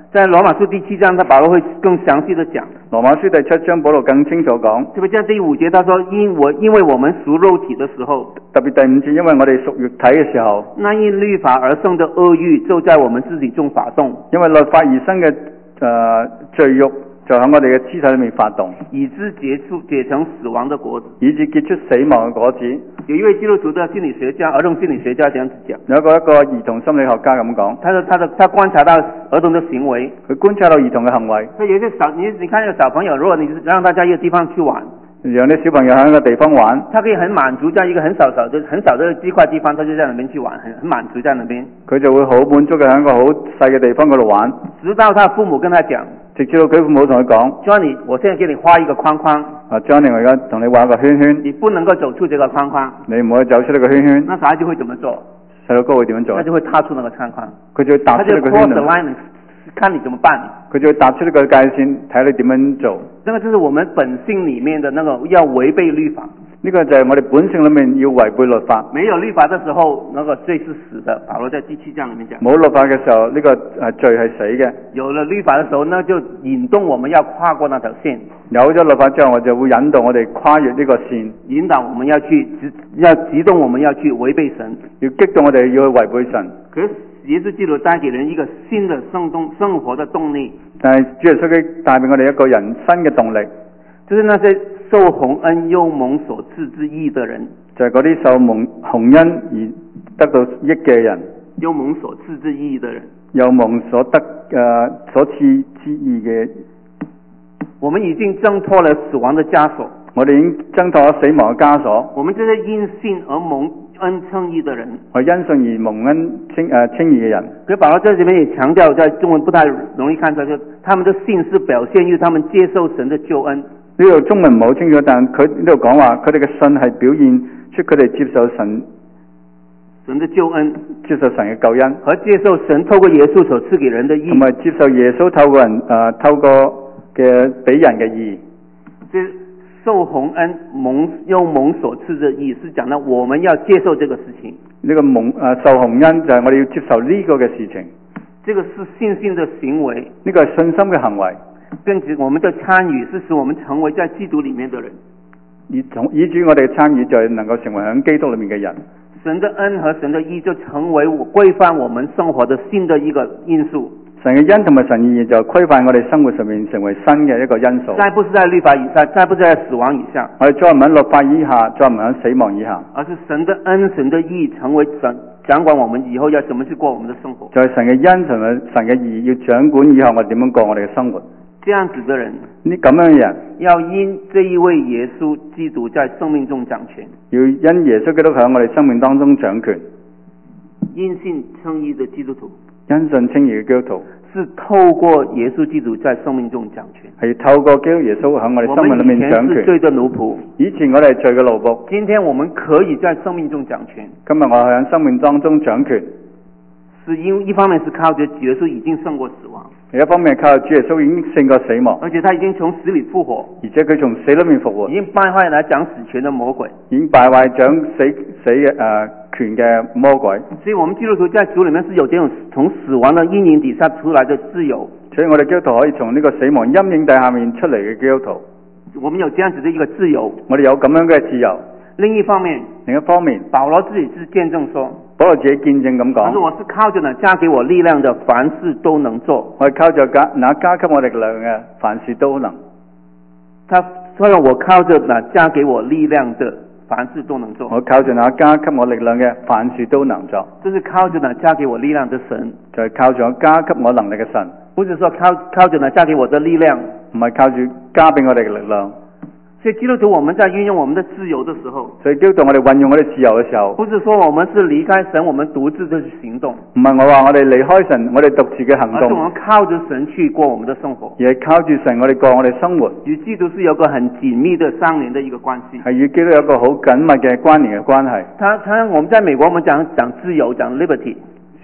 在羅馬書第七章，他保羅會更詳細的講。 羅馬書第七章保羅更清楚講， 特別在第五節，他說因我因為我們屬肉體的時候， 特別第五節，因為我哋屬肉體嘅時候， 那因律法而生的惡欲就在我們肢體中發動， 因為律法而生嘅誒、呃、罪欲就喺我哋嘅肢體裏面發動， 以致結出結成死亡的果子， 以致結出死亡嘅果子。 有一位基督徒的心理學家，兒童心理學家這樣子講， 有一個一個兒童心理學家咁講， 他說他的他觀察到兒童的行為， 佢觀察到兒童嘅行為， 所以有些小你你看一個小朋友，如果你讓大家一個地方去玩， 讓啲小朋友喺一個地方玩， 他可以很滿足在一個很小小的很小的一塊地方，他就在那邊去玩，很很滿足在那邊， 佢就會好滿足嘅喺一個好細嘅地方嗰度玩， 直到他父母跟他講， 直至到佢父母同佢講 Johnny， 我現在給你畫一個框框， 啊 Johnny， 我而家同你畫一個圈圈， 你不能夠走出這個框框， 你唔可以走出呢個圈圈， 那小孩就會怎麼做？ 細路哥會點樣做？ 他就會踏出那個框框， 佢就會踏出呢個圈 cross the line， 看你怎麼辦。 佢就會踏出呢個界線，睇你點樣做。 這個就是我們本性裏面的那個要違背律法。 呢個就係我哋本性裏面要違背律法。 沒有律法的時候，那個罪是死的。保羅在第七章裏面講。 冇律法嘅時候，呢、這個誒罪係死嘅。 有了律法的時候，那就引動我們要跨過那條線。 有咗律法之後，我就會引導我哋跨越呢個線， 引導我們要去，要激動我們要去違背神， 要激動我哋要去違背神。 可是耶穌基督帶給人一個新的生動生活的動力。 但係主耶穌基督帶俾我哋一個人新嘅動力， 就是那些受洪恩又蒙所賜之義的人， 就係嗰啲受蒙洪恩而得到益嘅人， 又蒙所賜之義的人， 又蒙所得誒、呃、所賜之義嘅。 我們已經掙脫了死亡的枷鎖， 我哋已經掙脫咗死亡嘅枷鎖。 我們這些因信而蒙恩稱義的人， 我因信而蒙恩稱誒稱義嘅人。 所以保羅在這邊也強調，在中文不太容易看出來，就他們的信是表現於他們接受神的救恩。 呢度中文唔好清楚，但佢呢度講話，佢哋嘅信係表現出佢哋接受神神的救恩， 接受神嘅救恩， 和接受神透過耶穌所賜給人的義， 同埋接受耶穌透過人誒、呃、透過嘅俾人嘅義。 即受洪恩蒙又蒙所賜的義，是講到我們要接受這個事情。 呢個蒙誒、呃、受洪恩就係我哋要接受呢個嘅事情。 這個是信心的行為， 呢個係信心嘅行為。 並且我們的參與是使我們成為在基督裡面的人。 以從以至我哋嘅參與就係能夠成為喺基督裡面嘅人。 神的恩和神的義就成為我規範我們生活的新的一個因素。 神嘅恩同埋神義就規範我哋生活上面成為新嘅一個因素。 再不是在律法以下，再不是在死亡以下。 我哋再唔喺律法以下，再唔喺死亡以下。 而是神的恩、神的義成為掌掌管我們以後要怎麼去過我們的生活。 就係神嘅恩同埋神嘅義要掌管以後我哋點樣過我哋嘅生活。 這樣子的人， 呢咁樣嘅人， 要因這一位耶穌基督在生命中掌權， 要因耶穌基督喺我哋生命當中掌權。 因信稱義的基督徒， 因信稱義嘅基督徒， 是透過耶穌基督在生命中掌權， 係透過基督耶穌喺我哋生命裏面掌權。 我們以前是罪的奴僕， 以前我哋係罪嘅奴僕， 今天我們可以在生命中掌權。 今日我係喺生命當中掌權， 是因一方面是靠着耶穌已經勝過死亡， 另一方面係靠主耶穌已經勝過死亡， 而且他已經從死裏復活， 而且佢從死裏面復活， 已經敗壞來掌死權的魔鬼， 已經敗壞掌死死嘅誒、呃、權嘅魔鬼。 所以我們基督徒在主裏面是有這種從死亡的陰影底下出來的自由， 所以我哋基督徒可以從呢個死亡陰影底下面出嚟嘅基督徒， 我們有這樣子的一個自由。 我哋有咁樣嘅自由。 另一方面， 另一方面， 保羅自己是見證說， 保羅自己見證咁講， 他說我是靠着呢加給我力量的，凡事都能做。 我係靠着加那加給我力量嘅，凡事都能。 他說我靠着呢加給我力量的，凡事都能做。 我靠着那加給我力量嘅，凡事都能做。 這是靠着呢加給我力量的神， 就係靠住我加給我能力嘅神， 不是說靠靠着呢加給我的力量， 唔係靠住加俾我哋嘅力量。 所以基督徒我們在運用我們的自由的時候， 所以基督徒我哋運用我哋自由嘅時候， 不是說我們是離開神，我們獨自的去行動， 唔係我話我哋離開神，我哋獨自嘅行而是我動， 們靠着神去過我們的生活， 而係靠住神我哋過我哋生活， 與基督是有個很緊密的相連的一個關係， 係與基督有一個好緊密嘅關聯嘅關係。 他他我們在美國我們講講自由講 liberty， 事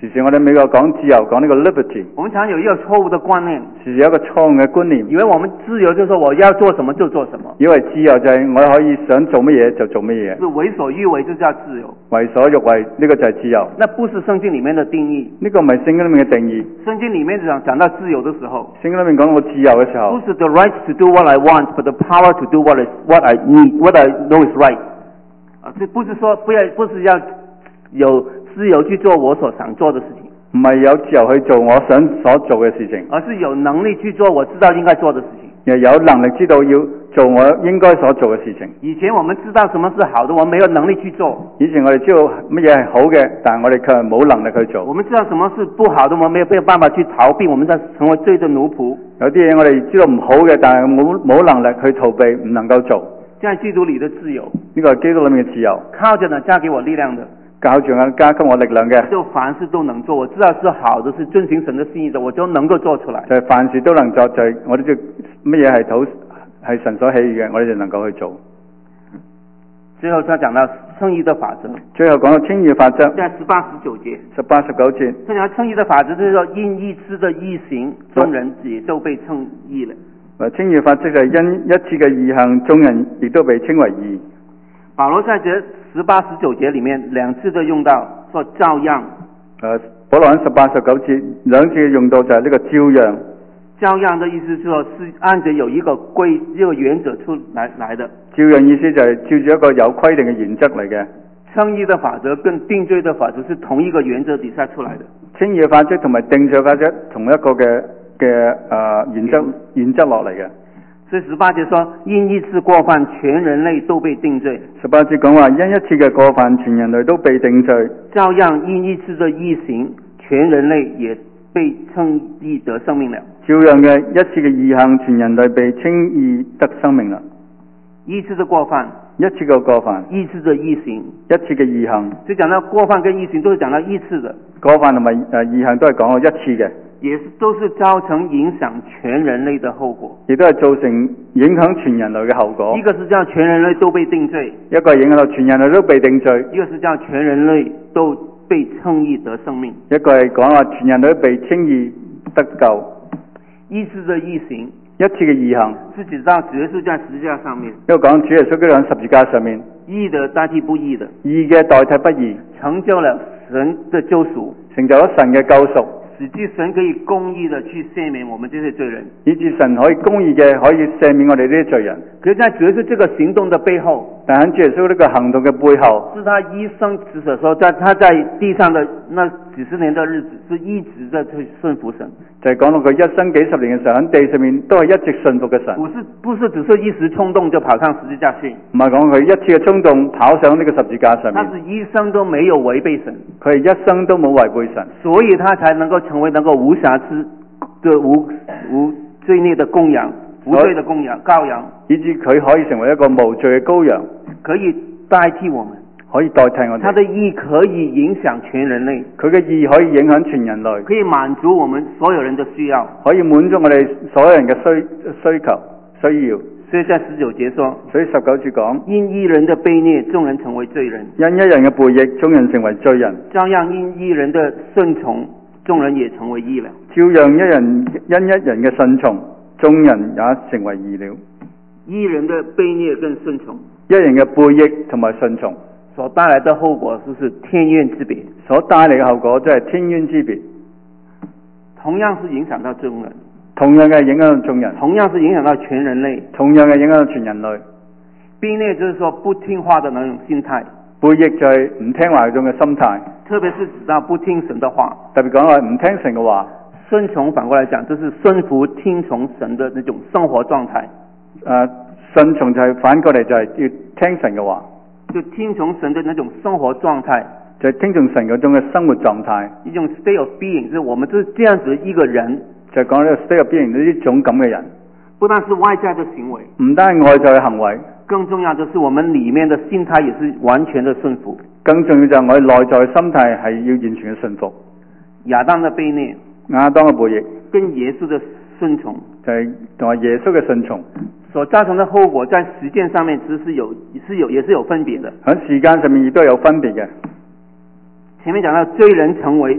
時時我哋美國講自由，講呢個 liberty， 我們常有一個錯誤的觀念， 時時有一個錯誤嘅觀念， 以為我們自由就是說我要做什麼就做什麼， 以為自由就係我可以想做乜嘢就做乜嘢， 是為所欲為就叫自由， 為所欲為呢個就係自由， 那不是聖經裡面的定義。 呢個唔係聖經裏面嘅定義。 聖經裡面講講到自由的時候， 聖經裏面講到自由嘅時候， 不是 the right to do what I want, but the power to do what is what I need, what I know is right。啊，這不是說不要，不是要有自由去做我所想做的事情， 唔係有自由去做我想所做嘅事情， 而是有能力去做我知道應該做的事情。 又有能力知道要做我應該所做嘅事情。 以前我們知道什麼是好的，我們沒有能力去做。 以前我哋知道乜嘢係好嘅，但係我哋卻係冇能力去做。 我們知道什麼是不好的，我們沒有沒有辦法去逃避，我們在成為罪的奴僕。 有啲嘢我哋知道唔好嘅，但係冇冇能力去逃避，唔能夠做。 在基督裏的自由， 呢個係基督裏面嘅自由， 靠着呢加給我力量的， 靠住我加給我力量嘅， 就凡事都能做。我知道是好的，是遵行神的心意的，我就能夠做出來。 就係凡事都能做，就係我哋知乜嘢係討係神所喜悅嘅，我哋就能夠去做。 最後再講到稱義的法則， 最後講到稱義法則， 在十八十九節， 十八十九節， 講到稱義的法則，就是說因一次的義行，眾人也就被稱義了。 稱義法則就係因一次嘅義行，眾人亦都被稱為義。 保羅在這十八十九節裡面兩次都用到說照樣。 誒，保羅喺十八十九節兩次用到就係呢個照樣。 照樣的意思是說，是按着有一個規一個原則出來來的。 照樣意思就係照住一個有規定嘅原則嚟嘅。 稱義的法則跟定罪的法則是同一個原則底下出來的。 稱義法則同埋定罪法則同一個嘅嘅誒原則原則落嚟嘅。 所以十八節說，因一次過犯，全人類都被定罪。 十八節講話，因一次嘅過犯，全人類都被定罪。 照樣因一次的義行，全人類也被稱義得生命了。 照樣嘅一次嘅義行，全人類被稱義得生命啦。 一次的過犯， 一次嘅過犯， 一次的義行， 一次嘅義行。 就講到過犯跟義行都是講到一次的。 過犯同埋誒義行都係講到一次嘅。 也是都是造成影響全人類的後果， 亦都係造成影響全人類嘅後果。 一個是叫全人類都被定罪， 一個係影響到全人類都被定罪， 一個是叫全人類都被稱義得生命， 一個係講話全人類都被稱義得救。 一次的義行， 一次嘅義行， 是指到主耶穌在十字架上面， 因為講主耶穌基督喺十字架上面， 義的代替不義的， 義嘅代替不義， 成就了神的救贖， 成就咗神嘅救贖。 使至神可以公義的去赦免我們這些罪人， 以致神可以公義嘅可以赦免我哋呢啲罪人。 可是在主耶穌這個行動的背後， 但喺主耶穌呢個行動嘅背後， 是他一生之所說，在他在地上的那幾十年的日子，是一直在去順服神。 就係講到佢一生幾十年嘅時候喺地上面都係一直順服嘅神。 不是不是只是一時衝動就跑上十字架去， 唔係講佢一次嘅衝動跑上呢個十字架上面。 他是一生都沒有違背神， 佢係一生都冇違背神， 所以他才能夠成為能夠無瑕疵的無無罪孽的公羊，無罪的公羊羔羊， 以致佢可以成為一個無罪嘅羔羊， 可以代替我們， 可以代替我哋。 他的義可以影響全人類， 佢嘅義可以影響全人類， 可以滿足我們所有人的需要， 可以滿足我哋所有人嘅需需求需要。 所以在十九節說， 所以十九節講， 因一人的悖逆，眾人成為罪人； 因一人嘅悖逆，眾人成為罪人。 照樣因一人的順從，眾人也成為義了。 照樣一人因一人嘅順從，眾人也成為義了。 一人的悖逆跟順從， 一人嘅悖逆同埋順從所帶來的後果就是天淵之別， 所帶嚟嘅後果即係天淵之別。 同樣是影響到眾人， 同樣嘅影響到眾人， 同樣是影響到全人類， 同樣嘅影響到全人類。 悖逆就是說不聽話的那種心態， 悖逆就係唔聽話嗰種嘅心態， 特別是指到不聽神的話， 特別講話唔聽神嘅話。 順從反過來講，就是順服聽從神的那種生活狀態。 誒、呃，順從就係反過嚟就係要聽神嘅話， 就聽從神的那種生活狀態， 就係聽從神嗰種嘅生活狀態， 一種 state of being，就是我們就是這樣子一個人， 就係講呢個 state of being 呢種咁嘅人， 不但是外在的行為， 唔單係外在嘅行為， 更重要就是我們裡面的心態也是完全的順服。 更重要就係我哋內在嘅心態係要完全嘅順服。 亞當的悖逆， 亞當嘅悖逆， 跟耶穌的順從， 就係同埋耶穌嘅順從所造成的後果，在實踐上面其實是有是有也是有分別的。 喺時間上面亦都有分別嘅。 前面講到罪人成為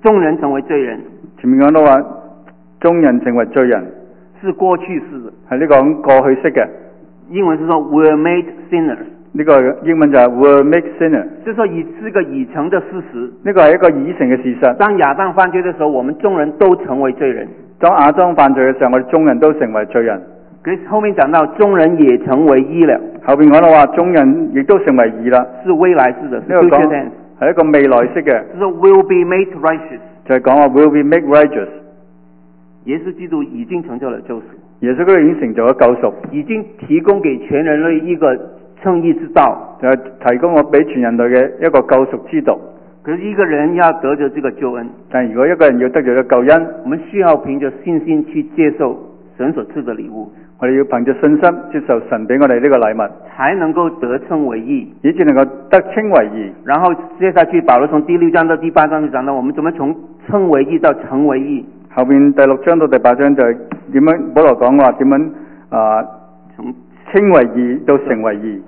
眾人成為罪人， 前面講到話眾人成為罪人， 是過去式的， 係呢個過去式嘅。 英文是說 were made sinners， 呢個英文就係 were made sinners， 就是說已是個已成的事實。 呢個係一個已成嘅事實。 當亞當犯罪的時候，我們眾人都成為罪人。 當亞當犯罪嘅時候，我哋眾人都成為罪人。 可是後面講到眾人也成為義了， 後邊講到話眾人亦都成為義啦， 是未來式的， 呢個講係一個未來式嘅， 就是 will be made righteous， 就係講話 will be made righteous。 耶穌基督已經成就了救贖， 耶穌基督已經成就咗救贖， 已經提供給全人類一個稱義之道， 就係提供我俾全人類嘅一個救贖之道。 可是一個人要得着這個救恩， 但如果一個人要得着咗救恩， 我們需要憑着信心去接受神所賜的禮物， 我哋要憑着信心接受神俾我哋呢個禮物， 才能夠得稱為義， 以至能夠得稱為義。 然後接下去保羅從第六章到第八章就講到我們怎麼從稱為義到成為義。 後邊第六章到第八章就係點樣保羅講話點樣啊從稱為義到成為義。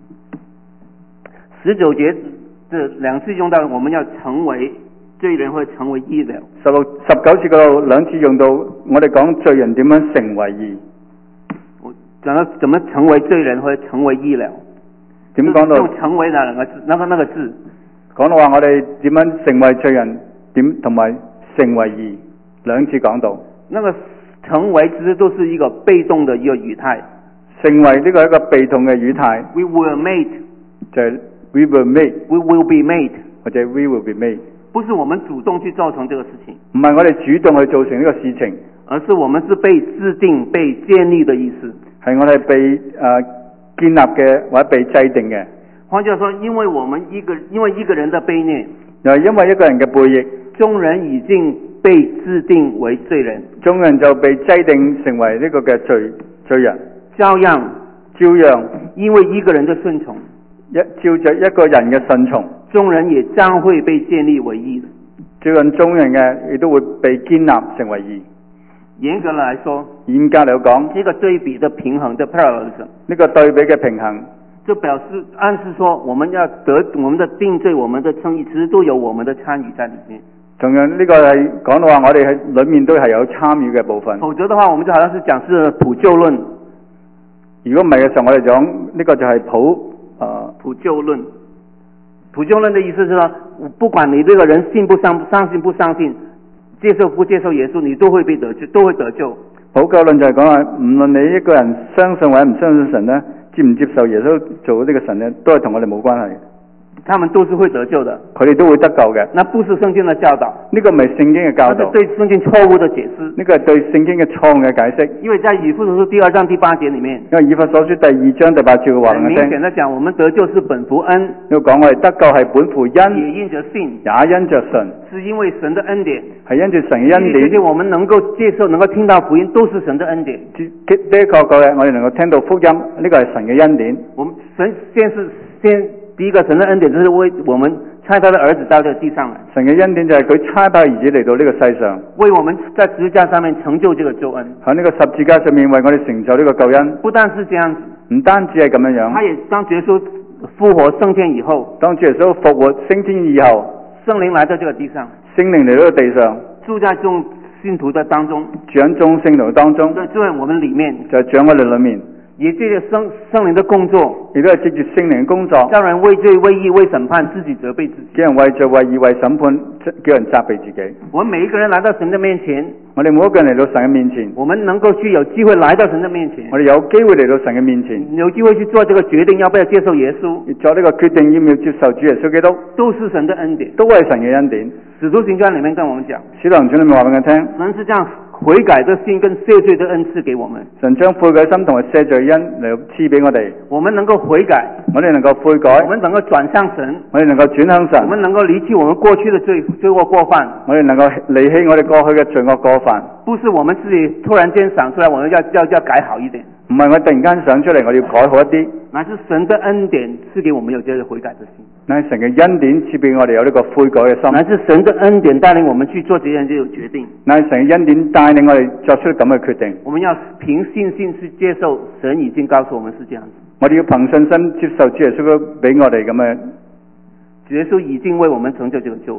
十九節這兩次用到我們要成為罪人或者成為義了。 十六十九節嗰度兩次用到我哋講罪人點樣成為義。 講到怎麼成為罪人或者成為義了。 點講到？ 用成為那兩個字，那個那個字。 講到話我哋點樣成為罪人，點同埋成為義，兩次講到。 那個成為其實都是一個被動的一個語態。 成為呢個係一個被動嘅語態。 We were made。 就係 we were made。 We will be made。 或者 we will be made。 不是我們主動去造成這個事情。 唔係我哋主動去造成呢個事情， 而是我們是被制定、被建立的意思。 係我哋被誒、呃、建立嘅或者被制定嘅。 換句話說，因為我們一個因為一個人的悖逆， 又係因為一個人嘅背逆， 眾人已經被制定為罪人， 眾人就被制定成為呢個嘅罪罪人。 照樣照樣， 因為一個人的順從， 一照着一個人嘅順從， 眾人也將會被建立為義。 照樣眾人嘅亦都會被建立成為義。 嚴格來說， 嚴格嚟講， 呢個對比的平衡的 parallelism， 呢個對比嘅平衡， 就表示暗示說，我們要得我們的定罪、我們的稱義，其實都有我們的參與在裏面。 同樣呢個係講到話，我哋喺裏面都係有參與嘅部分。 否則的話，我們就好像是講是普救論。 如果唔係嘅時候，我哋講呢個就係普誒、呃、 普救論。普救論的意思是說，不管你這個人信不相相信不相信，接受不接受耶穌，你都會被得救，都會得救。普救論就係講話，無論你一個人相信或者唔相信神呢，接唔接受耶穌做呢個神呢，都係同我哋冇關係。 他們都是會得救的， 佢哋都會得救嘅。 那不是聖經的教導， 呢個唔係聖經嘅教導， 那是對聖經錯誤的解釋。 呢個係對聖經嘅錯誤嘅解釋。 因為在以弗所書第二章第八節裏面， 因為以弗所書第二章第八節嘅話， 很明顯地講，我們得救是本乎恩。 呢個講我哋得救係本乎恩， 也因着信， 也因着神， 是因為神的恩典， 係因着神嘅恩典。 而且我們能夠接受、能夠聽到福音，都是神的恩典。 的的確確嘅，我哋能夠聽到福音，呢個係神嘅恩典。 我們神先是先。第一個神的恩典就是為我們差他的兒子到這個地上來。 神嘅恩典就係佢差他兒子嚟到呢個世上， 為我們在十字架上面成就這個救恩。 喺呢個十字架上面為我哋成就呢個救恩。 不但是這樣子， 唔單止係咁樣樣。 他也當耶穌復活升天以後， 當耶穌復活升天以後， 聖靈來到這個地上， 聖靈嚟到個地上， 住在眾信徒的當中， 住喺眾聖徒當中， 住在我們裏面， 就係住喺我哋裏面。 也借着聖聖靈的工作， 亦都係借住聖靈嘅工作， 叫人為罪、為義、為審判，自己責備自己。 叫人為罪、為義、為審判，叫人責備自己。 我們每一個人來到神的面前， 我哋每一個人嚟到神嘅面前， 我們能夠去有機會來到神的面前， 我哋有機會嚟到神嘅面前， 有機會去做這個決定，要不要接受耶穌？ 做呢個決定要唔要接受主耶穌基督？ 都是神的恩典， 都係神嘅恩典。 使徒行傳裏面跟我們講， 使徒行傳裏面話俾我聽， 神是這樣悔改的心跟赦罪的恩賜給我們。 神將悔改心同埋赦罪恩嚟賜俾我哋。 我們能夠悔改， 我哋能夠悔改， 我們能夠轉向神， 我哋能夠轉向神， 我們能夠離棄我們過去的罪罪惡過犯， 我哋能夠離棄我哋過去嘅罪惡過犯。 不是我們自己突然間想出來，我們要要要改好一點。 唔係我突然間想出嚟，我哋要改好一啲。 乃是神的恩典賜給我們有這個悔改的心。 乃是神嘅恩典賜俾我哋有呢個悔改嘅心。 乃是神的恩典帶領我們去做這樣這個決定。 乃是神嘅恩典帶領我哋作出咁嘅決定。 我們要憑信心去接受神已經告訴我們是這樣子。 我哋要憑信心接受主耶穌俾我哋咁嘅。 主耶穌已經為我們成就這個救恩。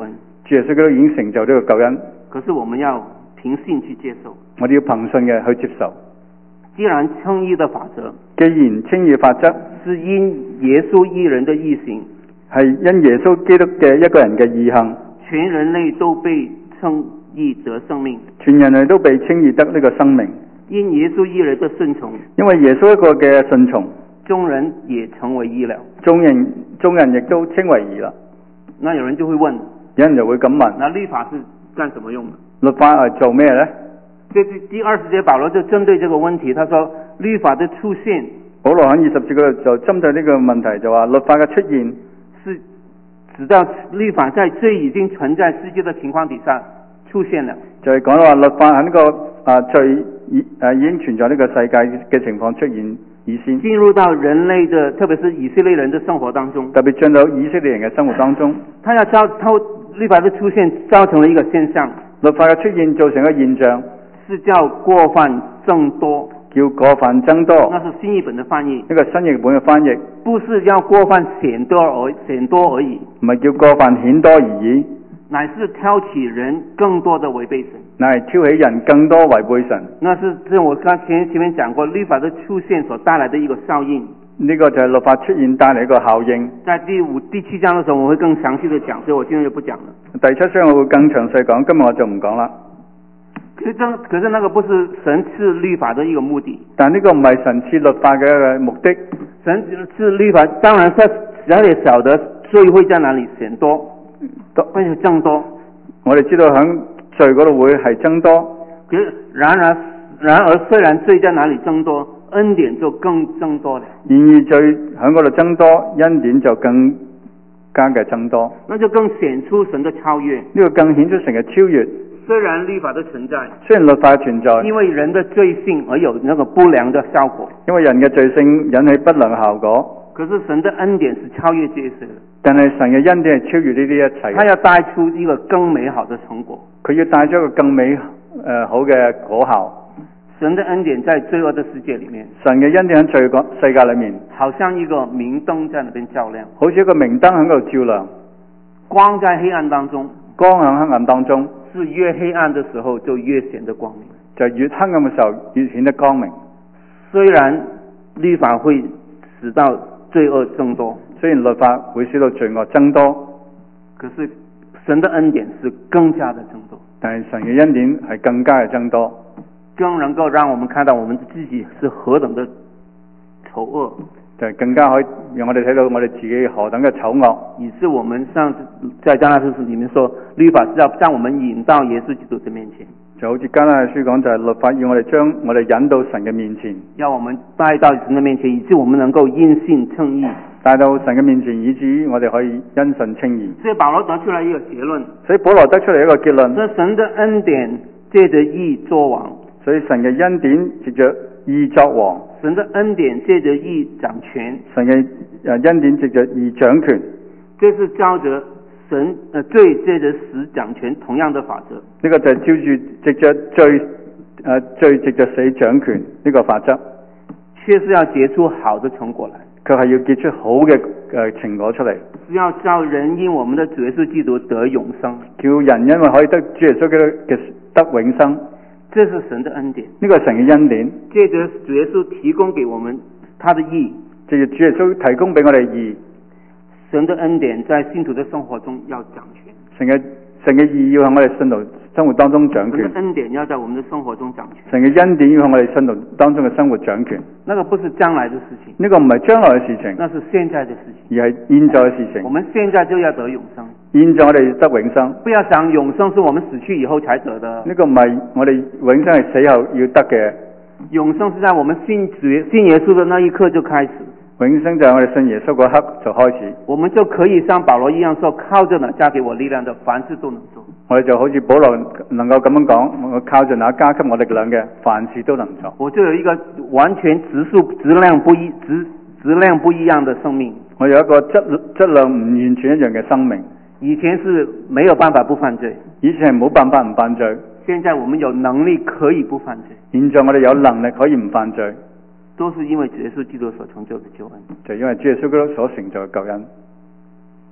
主耶穌基督已經成就呢個救恩， 可是我們要憑信去接受。 我哋要憑信嘅去接受。 既然稱義的法則， 既然稱義法則是因耶穌一人的義行， 係因耶穌基督嘅一個人嘅義行， 全人類都被稱義得生命， 全人類都被稱義得呢個生命。 因耶穌一人的順從， 因為耶穌一個嘅順從， 眾人也成為義了。 眾人眾人亦都稱為義啦。 那有人就會問， 有人就會咁問： 那律法是幹什麼用的？ 律法係做咩呢？ 這第二十節保羅就針對這個問題，他說律法的出現， 保羅喺二十節嗰度就針對呢個問題就話律法嘅出現是直到律法在罪已經存在世界的情況底下出現了， 就係講話律法喺呢個啊罪已誒已經存在呢個世界嘅情況出現以先， 進入到人類的，特別是以色列人的生活當中， 特別進到以色列人嘅生活當中， 他要造，他律法的出現造成了一個現象， 律法嘅出現造成一個現象， 是叫過犯增多， 叫過犯增多， 那是新譯本的翻譯， 呢個新譯本嘅翻譯， 不是要過犯顯多而顯多而已， 唔係叫過犯顯多而已， 乃是挑起人更多的違背神， 乃係挑起人更多違背神。 那是這我剛前前面講過律法的出現所帶來的一個效應。 呢個就係律法出現帶嚟一個效應。 在第五、第七章的時候，我會更詳細的講，所以我現在就不講了。 第七章我會更詳細講，今日我就唔講啦。 可是真，可是那個不是神賜律法的一個目的。 但呢個唔係神賜律法嘅一個目的。 神賜律法，當然是讓你曉得罪會在哪裡顯多，會有增多。 我哋知道喺罪嗰度會係增多。 可是然而，然而雖然罪在哪裡增多，恩典就更增多了。 然而罪喺嗰度增多，恩典就更加嘅增多。 那就更顯出神的超越。 呢個更顯出神嘅超越。 雖然律法的存在， 雖然律法存在， 因為人的罪性而有那個不良的效果， 因為人嘅罪性引起不良效果。 可是神的恩典是超越這些的。 但係神嘅恩典係超越呢啲一切。 他要帶出一個更美好的成果。 佢要帶出一個更美誒、呃、好嘅果效。 神的恩典在罪惡的世界裏面， 神嘅恩典喺罪惡世界裏面， 好像一個明燈在那邊照亮， 好似一個明燈喺度照亮。 光在黑暗當中， 光喺黑暗當中， 是越黑暗的時候就越顯得光明， 就越黑暗嘅時候越顯得光明。 雖然律法會使到罪惡增多， 雖然律法會使到罪惡增多， 可是神的恩典是更加的增多， 但係神嘅恩典係更加嘅增多， 更能夠讓我們看到我們自己是何等的醜惡， 就係更加可以讓我哋睇到我哋自己何等嘅醜惡。 以致我們上在加拉太書裏面說，律法是要將我們引到耶穌基督的面前， 就好似加拉太書講，就係律法要我哋將我哋引到神嘅面前， 要我們帶到神的面前，以致我們能夠因信稱義， 帶到神嘅面前，以至於我哋可以因信稱義。 所以保羅得出來一個結論， 所以保羅得出嚟一個結論， 說神的恩典借着義作王， 所以神嘅恩典藉着義作王， 神的恩典借着義掌權， 神嘅誒恩典藉着義掌權， 這是照着神呃罪借着死掌權同樣的法則。 呢個就係照住藉着罪誒罪藉着死掌權呢個法則， 卻是要結出好的成果來， 佢係要結出好嘅誒成果出嚟， 是要叫人因我們的主耶穌基督得永生， 叫人因為可以得主耶穌基督嘅得永生， 這是神的恩典， 呢個係神嘅恩典， 借着主耶穌提供給我們他的義， 藉着主耶穌提供俾我哋義， 神的恩典在信徒的生活中要掌權， 神嘅神嘅義要喺我哋信徒生活當中掌權， 神的恩典要在我們的生活中掌權， 神嘅恩典要喺我哋信徒當中嘅生活掌權， 那個不是將來的事情， 呢個唔係將來嘅事情， 那是現在的事情， 而係現在嘅事情。 我們現在就要得永生， 現在我哋得永生， 不要想永生是我們死去以後才得的， 呢個唔係我哋永生係死後要得嘅， 永生是在我們信主信耶穌的那一刻就開始， 永生就係我哋信耶穌嗰刻就開始， 我們就可以像保羅一樣說，靠着那加給我力量的，凡事都能做。 我哋就好似保羅能夠咁樣講，我靠着那加給我力量嘅，凡事都能做。 我就有一個完全質素質量不一質質量不一樣的生命。 我有一個質質量唔完全一樣嘅生命。 以前是沒有辦法不犯罪， 以前係冇辦法唔犯罪。 現在我們有能力可以不犯罪。 現在我哋有能力可以唔犯罪， 都是因為主耶穌基督所成就的救恩。 就因為主耶穌基督所成就嘅救恩。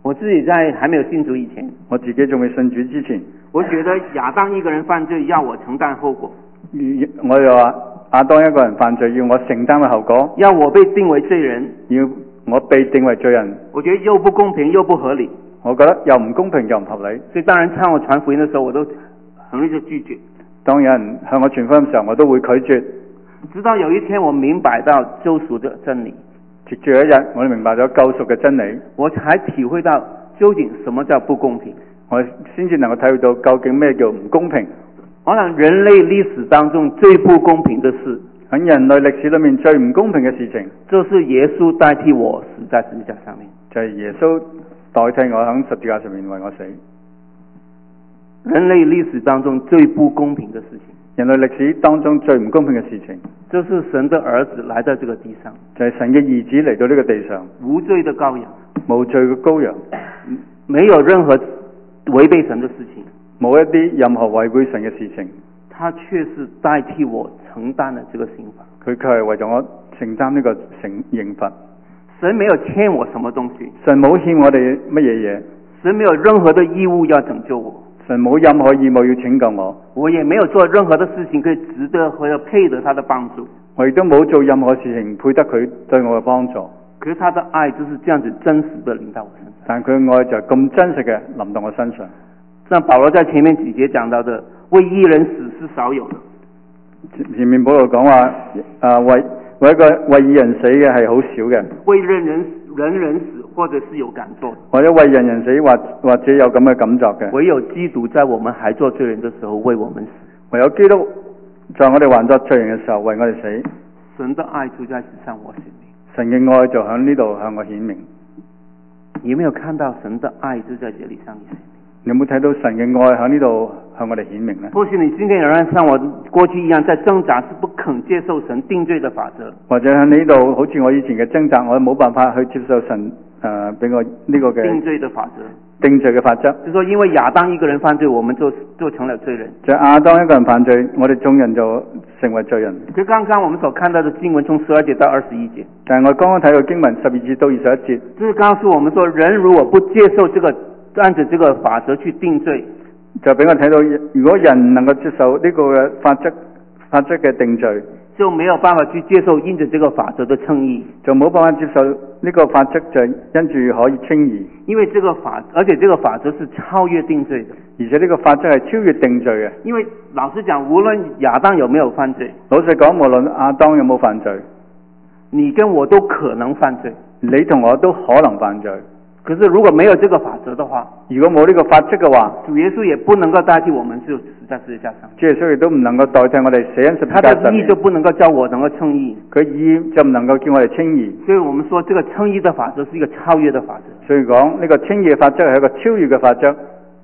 我自己在還沒有信主以前， 我自己仲未信主之前， 我覺得亞當一個人犯罪要我承擔後果， 我又話亞當一個人犯罪要我承擔嘅後果， 要我被定為罪人， 要我被定為罪人， 我覺得又不公平又不合理， 我覺得又唔公平又唔合理， 所以當然趁我傳福音嘅時候我都很容易就拒絕。當有人向我傳福音嘅時候我都會拒絕， 直到有一天我明白到救贖的真理， 直至有一日我哋明白咗救贖嘅真理， 我才體會到究竟什麼叫不公平， 我先至能夠體會到究竟咩叫唔公平。 可能人類歷史當中最不公平的事， 喺人類歷史裏面最唔公平嘅事情， 就是耶穌代替我死在十字架上面， 就係耶穌代替我喺十字架上面為我死。 人類歷史當中最不公平的事情， 人類歷史當中最唔公平嘅事情， 就是神的兒子來到這個地上， 就係神嘅兒子嚟到呢個地上， 無罪的羔羊， 無罪嘅羔羊， 沒有任何違背神的事情， 冇一啲任何違背神嘅事情， 他卻是代替我承擔了這個刑罰， 佢卻係為咗我承擔呢個刑刑罰。 神沒有欠我什麼東西， 神冇欠我哋乜嘢嘢， 神沒有任何的義務要拯救我， 神冇任何義務要拯救我， 我也沒有做任何的事情可以值得或者配得他的幫助， 我亦都冇做任何事情配得佢對我嘅幫助。 可是他的愛就是這樣子真實的臨到我身上， 但佢嘅愛就係咁真實嘅臨到我身上。 像保羅在前面幾節講到的，為義人死是少有的。 前面保羅講話，啊為為一個為義人死嘅係好少嘅， 為人人人人死或者是有敢做的， 或者為人人死或或者有咁嘅感作嘅。 唯有基督在我們還做罪人的時候為我們死， 唯有基督在我哋還作罪人嘅時候為我哋死。 神的愛就在此向我顯明， 神嘅愛就喺呢度向我顯明。 你有沒有看到神的愛就在這裏向你顯明？ 你有冇睇到神嘅愛喺呢度向我哋顯明呢？ 或許你今天仍然像我過去一樣在掙扎，是不肯接受神定罪的法則， 或者喺呢度好似我以前嘅掙扎，我冇辦法去接受神誒俾、呃、我呢個嘅定罪的法則。 定罪嘅法則， 就是說因為亞當一個人犯罪，我們就就成了罪人。 就亞當一個人犯罪，我哋眾人就成為罪人。 就剛剛我們所看到的經文，從十二節到二十一節， 但係我剛剛睇到經文十二節到二十一節， 就是告訴我們說，人如果不接受這個按着這個法則去定罪， 就俾我睇到，如果人能夠接受呢個嘅法則法則嘅定罪， 就沒有辦法去接受因着這個法則的稱義， 就冇辦法接受呢個法則就因住可以稱義。 因為這個法，而且這個法則是超越定罪的， 而且呢個法則係超越定罪嘅。 因為老實講，無論亞當有沒有犯罪， 老實講，無論亞當有冇犯罪， 你跟我都可能犯罪， 你同我都可能犯罪。 可是如果沒有這個法則的話， 如果冇呢個法則嘅話， 主耶穌也不能夠代替我們就死在十字架上， 主耶穌亦都唔能夠代替我哋死喺十字架上。 他的義就不能夠叫我能夠稱義， 佢義就唔能夠叫我哋稱義。 所以我們說這個稱義的法則是一個超越的法則。 所以講呢個稱義嘅法則係一個超越嘅法則。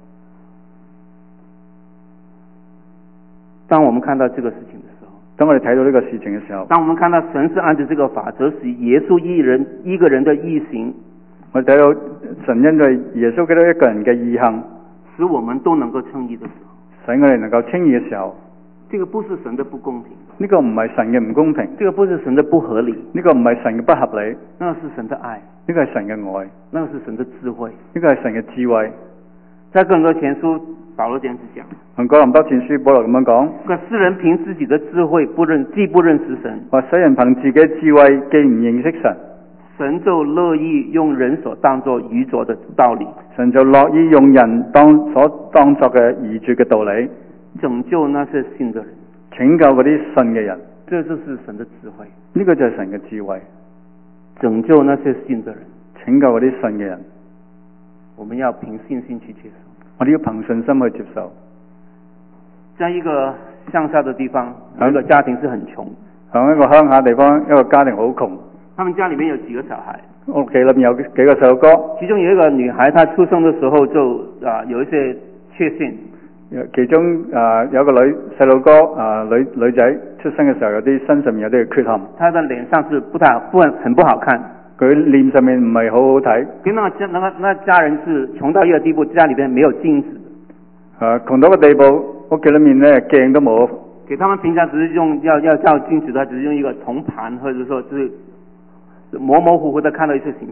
當我們看到這個事情的時候， 當我哋睇到呢個事情嘅時候， 當我們看到神是按照這個法則使耶穌一人一個人的義行， 我哋睇到神因為耶穌基督一個人嘅義行， 使我們都能夠稱義的時候， 使我哋能夠稱義嘅時候， 這個不是神的不公平， 呢個唔係神嘅唔公平， 這個不是神的不合理， 呢個唔係神嘅不合理， 那是神的愛， 呢個係神嘅愛， 那是神的智慧， 呢個係神嘅智慧。 在哥林多前書保羅這樣子講， 同哥林多前書保羅咁樣講， 個世人憑自己的智慧不認，既不認識神， 話世人憑自己嘅智慧既唔認識神， 神就樂意用人所當作愚拙的道理， 神就樂意用人當所當作嘅愚拙嘅道理， 拯救那些信的人， 拯救嗰啲信嘅人， 這就是神的智慧， 呢個就係神嘅智慧， 拯救那些信的人， 拯救嗰啲信嘅人， 我們要憑信心去接受， 我哋要憑信心去接受。 在一個鄉下的地方，有一個家庭是很窮， 喺一個鄉下地方，一個家庭好窮， 他們家裏面有幾個小孩， 屋企裏面有幾個細路哥， 其中有一個女孩，她出生的時候就啊有一些缺陷， 其中啊有一個女細路哥啊女女仔出生嘅時候有啲身上面有啲缺陷， 她的臉上是不太不很不好看， 佢臉上面唔係好好睇， 因為那個家那個那家人是窮到一個地步，家裏邊沒有鏡子， 啊窮到個地步，屋企裏面咧鏡都冇， 給他們平常只是用要要照鏡子的，只是用一個銅盤，或者說是模模糊糊的看到一些形象。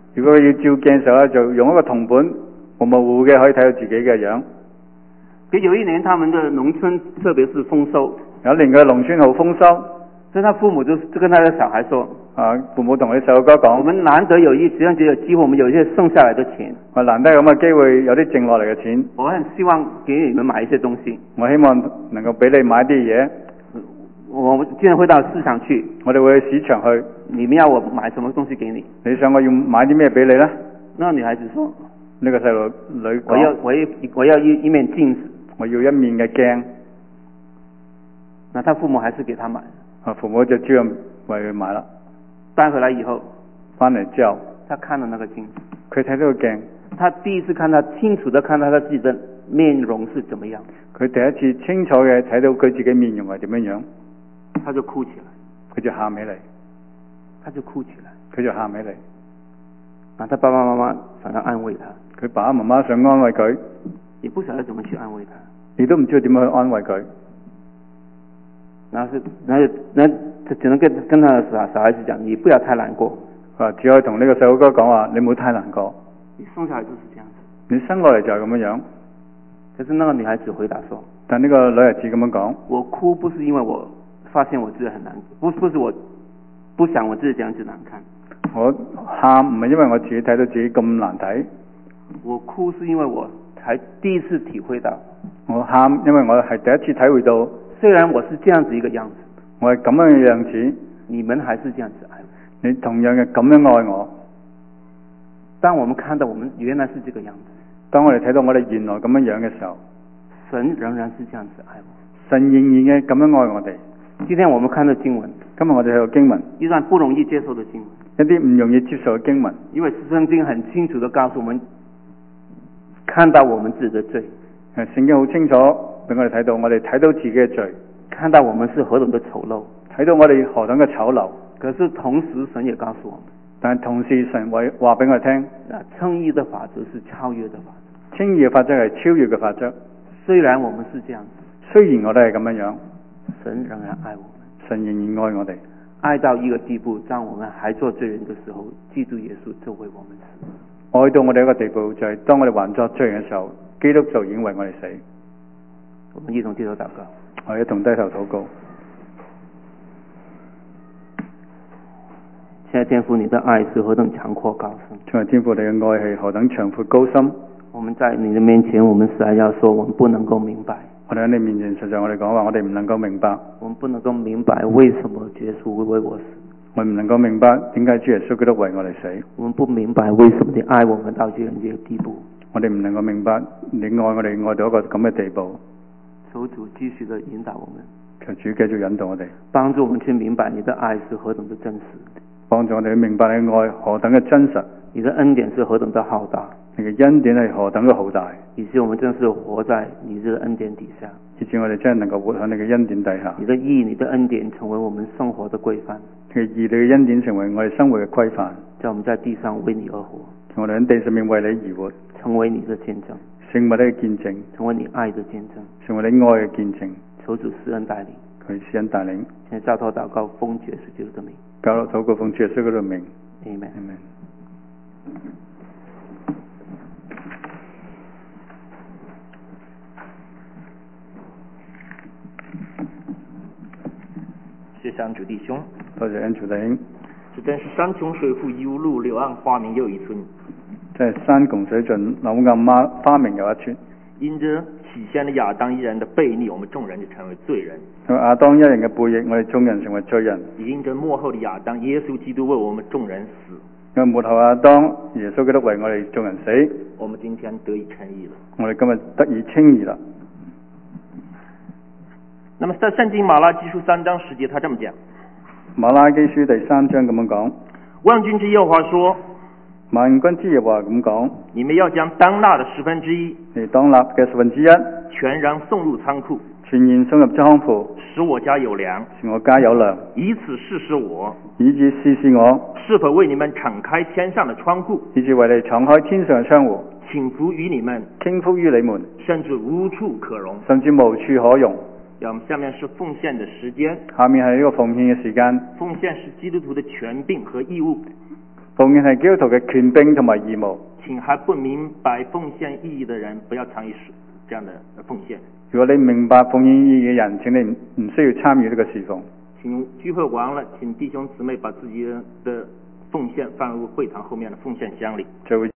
如果佢要照鏡嘅時候咧，就用一個銅盤模模糊糊嘅可以睇到自己嘅樣。 可有一年他們的農村特別是豐收， 有一年嘅農村好豐收， 所以他父母就就跟他的小孩說： 啊，父母同佢細路哥我講： 們難得有一這樣子嘅機會，我們有一些剩下來的錢， 我難得有咁嘅機會，有啲剩落嚟嘅錢， 我很希望給你們買一些東西。 我希望能夠俾你買啲嘢。 我們今天會到市場去， 我哋會去市場去， 你們要我買什麼東西給你？ 你想我要買啲咩俾你呢？ 那個女孩子說： 呢個細路女我要講： 我要我要一一面鏡子。 我要一面嘅鏡。 那他父母還是給他買， 啊，父母就照樣為佢買啦。 帶回來以後， 翻嚟之後， 他看了那個鏡子， 佢睇到個鏡， 他第一次看他清楚的看到他自己的面容是怎麼樣， 佢第一次清楚嘅睇到佢自己面容係點樣樣， 他就哭起來， 佢就喊起嚟， 他就哭起來， 佢就喊起嚟。 那他爸爸媽媽想要安慰他， 佢爸爸媽媽想安慰佢， 也不曉得怎麼去安慰他， 亦都唔知道點樣去安慰佢。 然後是，然後然後就只能跟跟他的小小孩子講：你不要太難過。 啊，只可以同呢個細路哥講話：你唔好太難過。 你生下來就是這樣子。 你生落嚟就係咁樣樣。 可是那個女孩子回答說： 但呢個女孩子咁樣講： 我哭不是因為我發現我自己很難，不不是我不想我自己這樣子難看。 我喊唔係因為我自己睇到自己咁難睇， 我哭是因為我才第一次體會到。 我喊因為我係第一次體會到， 雖然我是這樣子一個樣子， 我係咁樣嘅樣子， 你們還是這樣子愛我。 你同樣嘅咁樣愛我。 當我們看到我們原來是這個樣子， 當我哋睇到我哋原來咁樣樣嘅時候， 神仍然是這樣子愛我。 神仍然嘅咁樣愛我哋。 今天我們看到經文， 今日我哋睇到經文， 一段不容易接受的經文， 一啲唔容易接受嘅經文， 因為聖經很清楚地告訴我們，看到我們自己的罪。 誒，聖經好清楚俾我哋睇到，我哋睇到自己嘅罪， 看到我們是何等的醜陋， 睇到我哋何等嘅醜陋。 可是同時神也告訴我們， 但係同時神話話俾我哋聽， 稱義的法則是超越的法則。 稱義嘅法則係超越嘅法則。 雖然我們是這樣子， 雖然我哋係咁樣樣， 神仍然愛我們， 神仍然愛我哋， 愛到一個地步，當我們還做罪人的時候，基督耶穌就為我們死。 愛到我哋一個地步，就係、是、當我哋還作罪人嘅時候，基督就已經為我哋死。 我們一同低頭禱告， 我哋一同低頭禱告。 親愛的天父，你的愛是何等長闊高深！ 親愛的天父，你嘅愛係何等長闊高深！ 我們在你的面前，我們實在要說，我們不能夠明白。 我哋喺你面前，實在我哋講話，我哋唔能夠明白。 我們不能夠明白為什麼耶穌會為我死。 我唔能夠明白點解主耶穌基督為我哋死。 我們不明白為什麼你愛我們到這樣一個地步。 我哋唔能夠明白你愛我哋愛到一個咁嘅地步。 求主繼續的引導我們， 求主繼續引導我哋， 幫助我們去明白你的愛是何等的真實， 幫助我哋去明白你嘅愛何等嘅真實， 你的恩典是何等的浩大， 你嘅恩典係何等嘅浩大， 以致我們真是活在你這個恩典底下， 以致我哋真係能夠活喺你嘅恩典底下。 你的義、你的恩典成為我們生活的規範， 你嘅義、你嘅恩典成為我哋生活嘅規範， 叫我們在地上為你而活， 我哋喺地上面為你而活， 成為你的見證， 成為你嘅見證， 成為你愛的見證， 成為你愛嘅見證。 求主施恩帶領， 佢施恩帶領。 現在交託禱告，奉主耶穌基督的名， 交託禱告，奉主耶穌基督的名。 Amen。 謝謝恩主弟兄， 多謝恩主弟兄。 這真是山窮水復疑無路，柳暗花明又一村。 即係山窮水盡，柳暗花花明又一村。 因着起先的亞當一人的悖逆，我們眾人就成為罪人。 因為亞當一人嘅背逆，我哋眾人成為罪人。 因着末後的亞當，耶穌基督為我們眾人死。 因為末後亞當，耶穌基督為我哋眾人死。 我們今天得以稱義了。 我哋今日得以稱義啦。 那麼在聖經馬拉基書三章十節，他這麼講。 馬拉基書第三章咁樣講。 萬軍之耶和華說。 萬軍之耶和華咁講。 你們要將當納的十分之一。 你當納嘅十分之一。 全然送入倉庫。 全然送入倉庫。 使我家有糧。 使我家有糧。 以此試試我。 以致試試我。 是否為你們敞開天上的窗戶。 以致為你敞開天上嘅窗戶。 傾福於你們。 傾福於你們。 甚至無處可容。 甚至無處可容。 我們下面是奉獻的時間。 下面係呢個奉獻嘅時間。 奉獻是基督徒的權柄和義務。 奉獻係基督徒嘅權柄同埋義務。 請還不明白奉獻意義的人不要參與這樣的奉獻。 如果你明白奉獻意義嘅人，請你唔唔需要參與呢個侍奉。 請聚會完了，請弟兄姊妹把自己的奉獻放入會堂後面的奉獻箱裏。 就會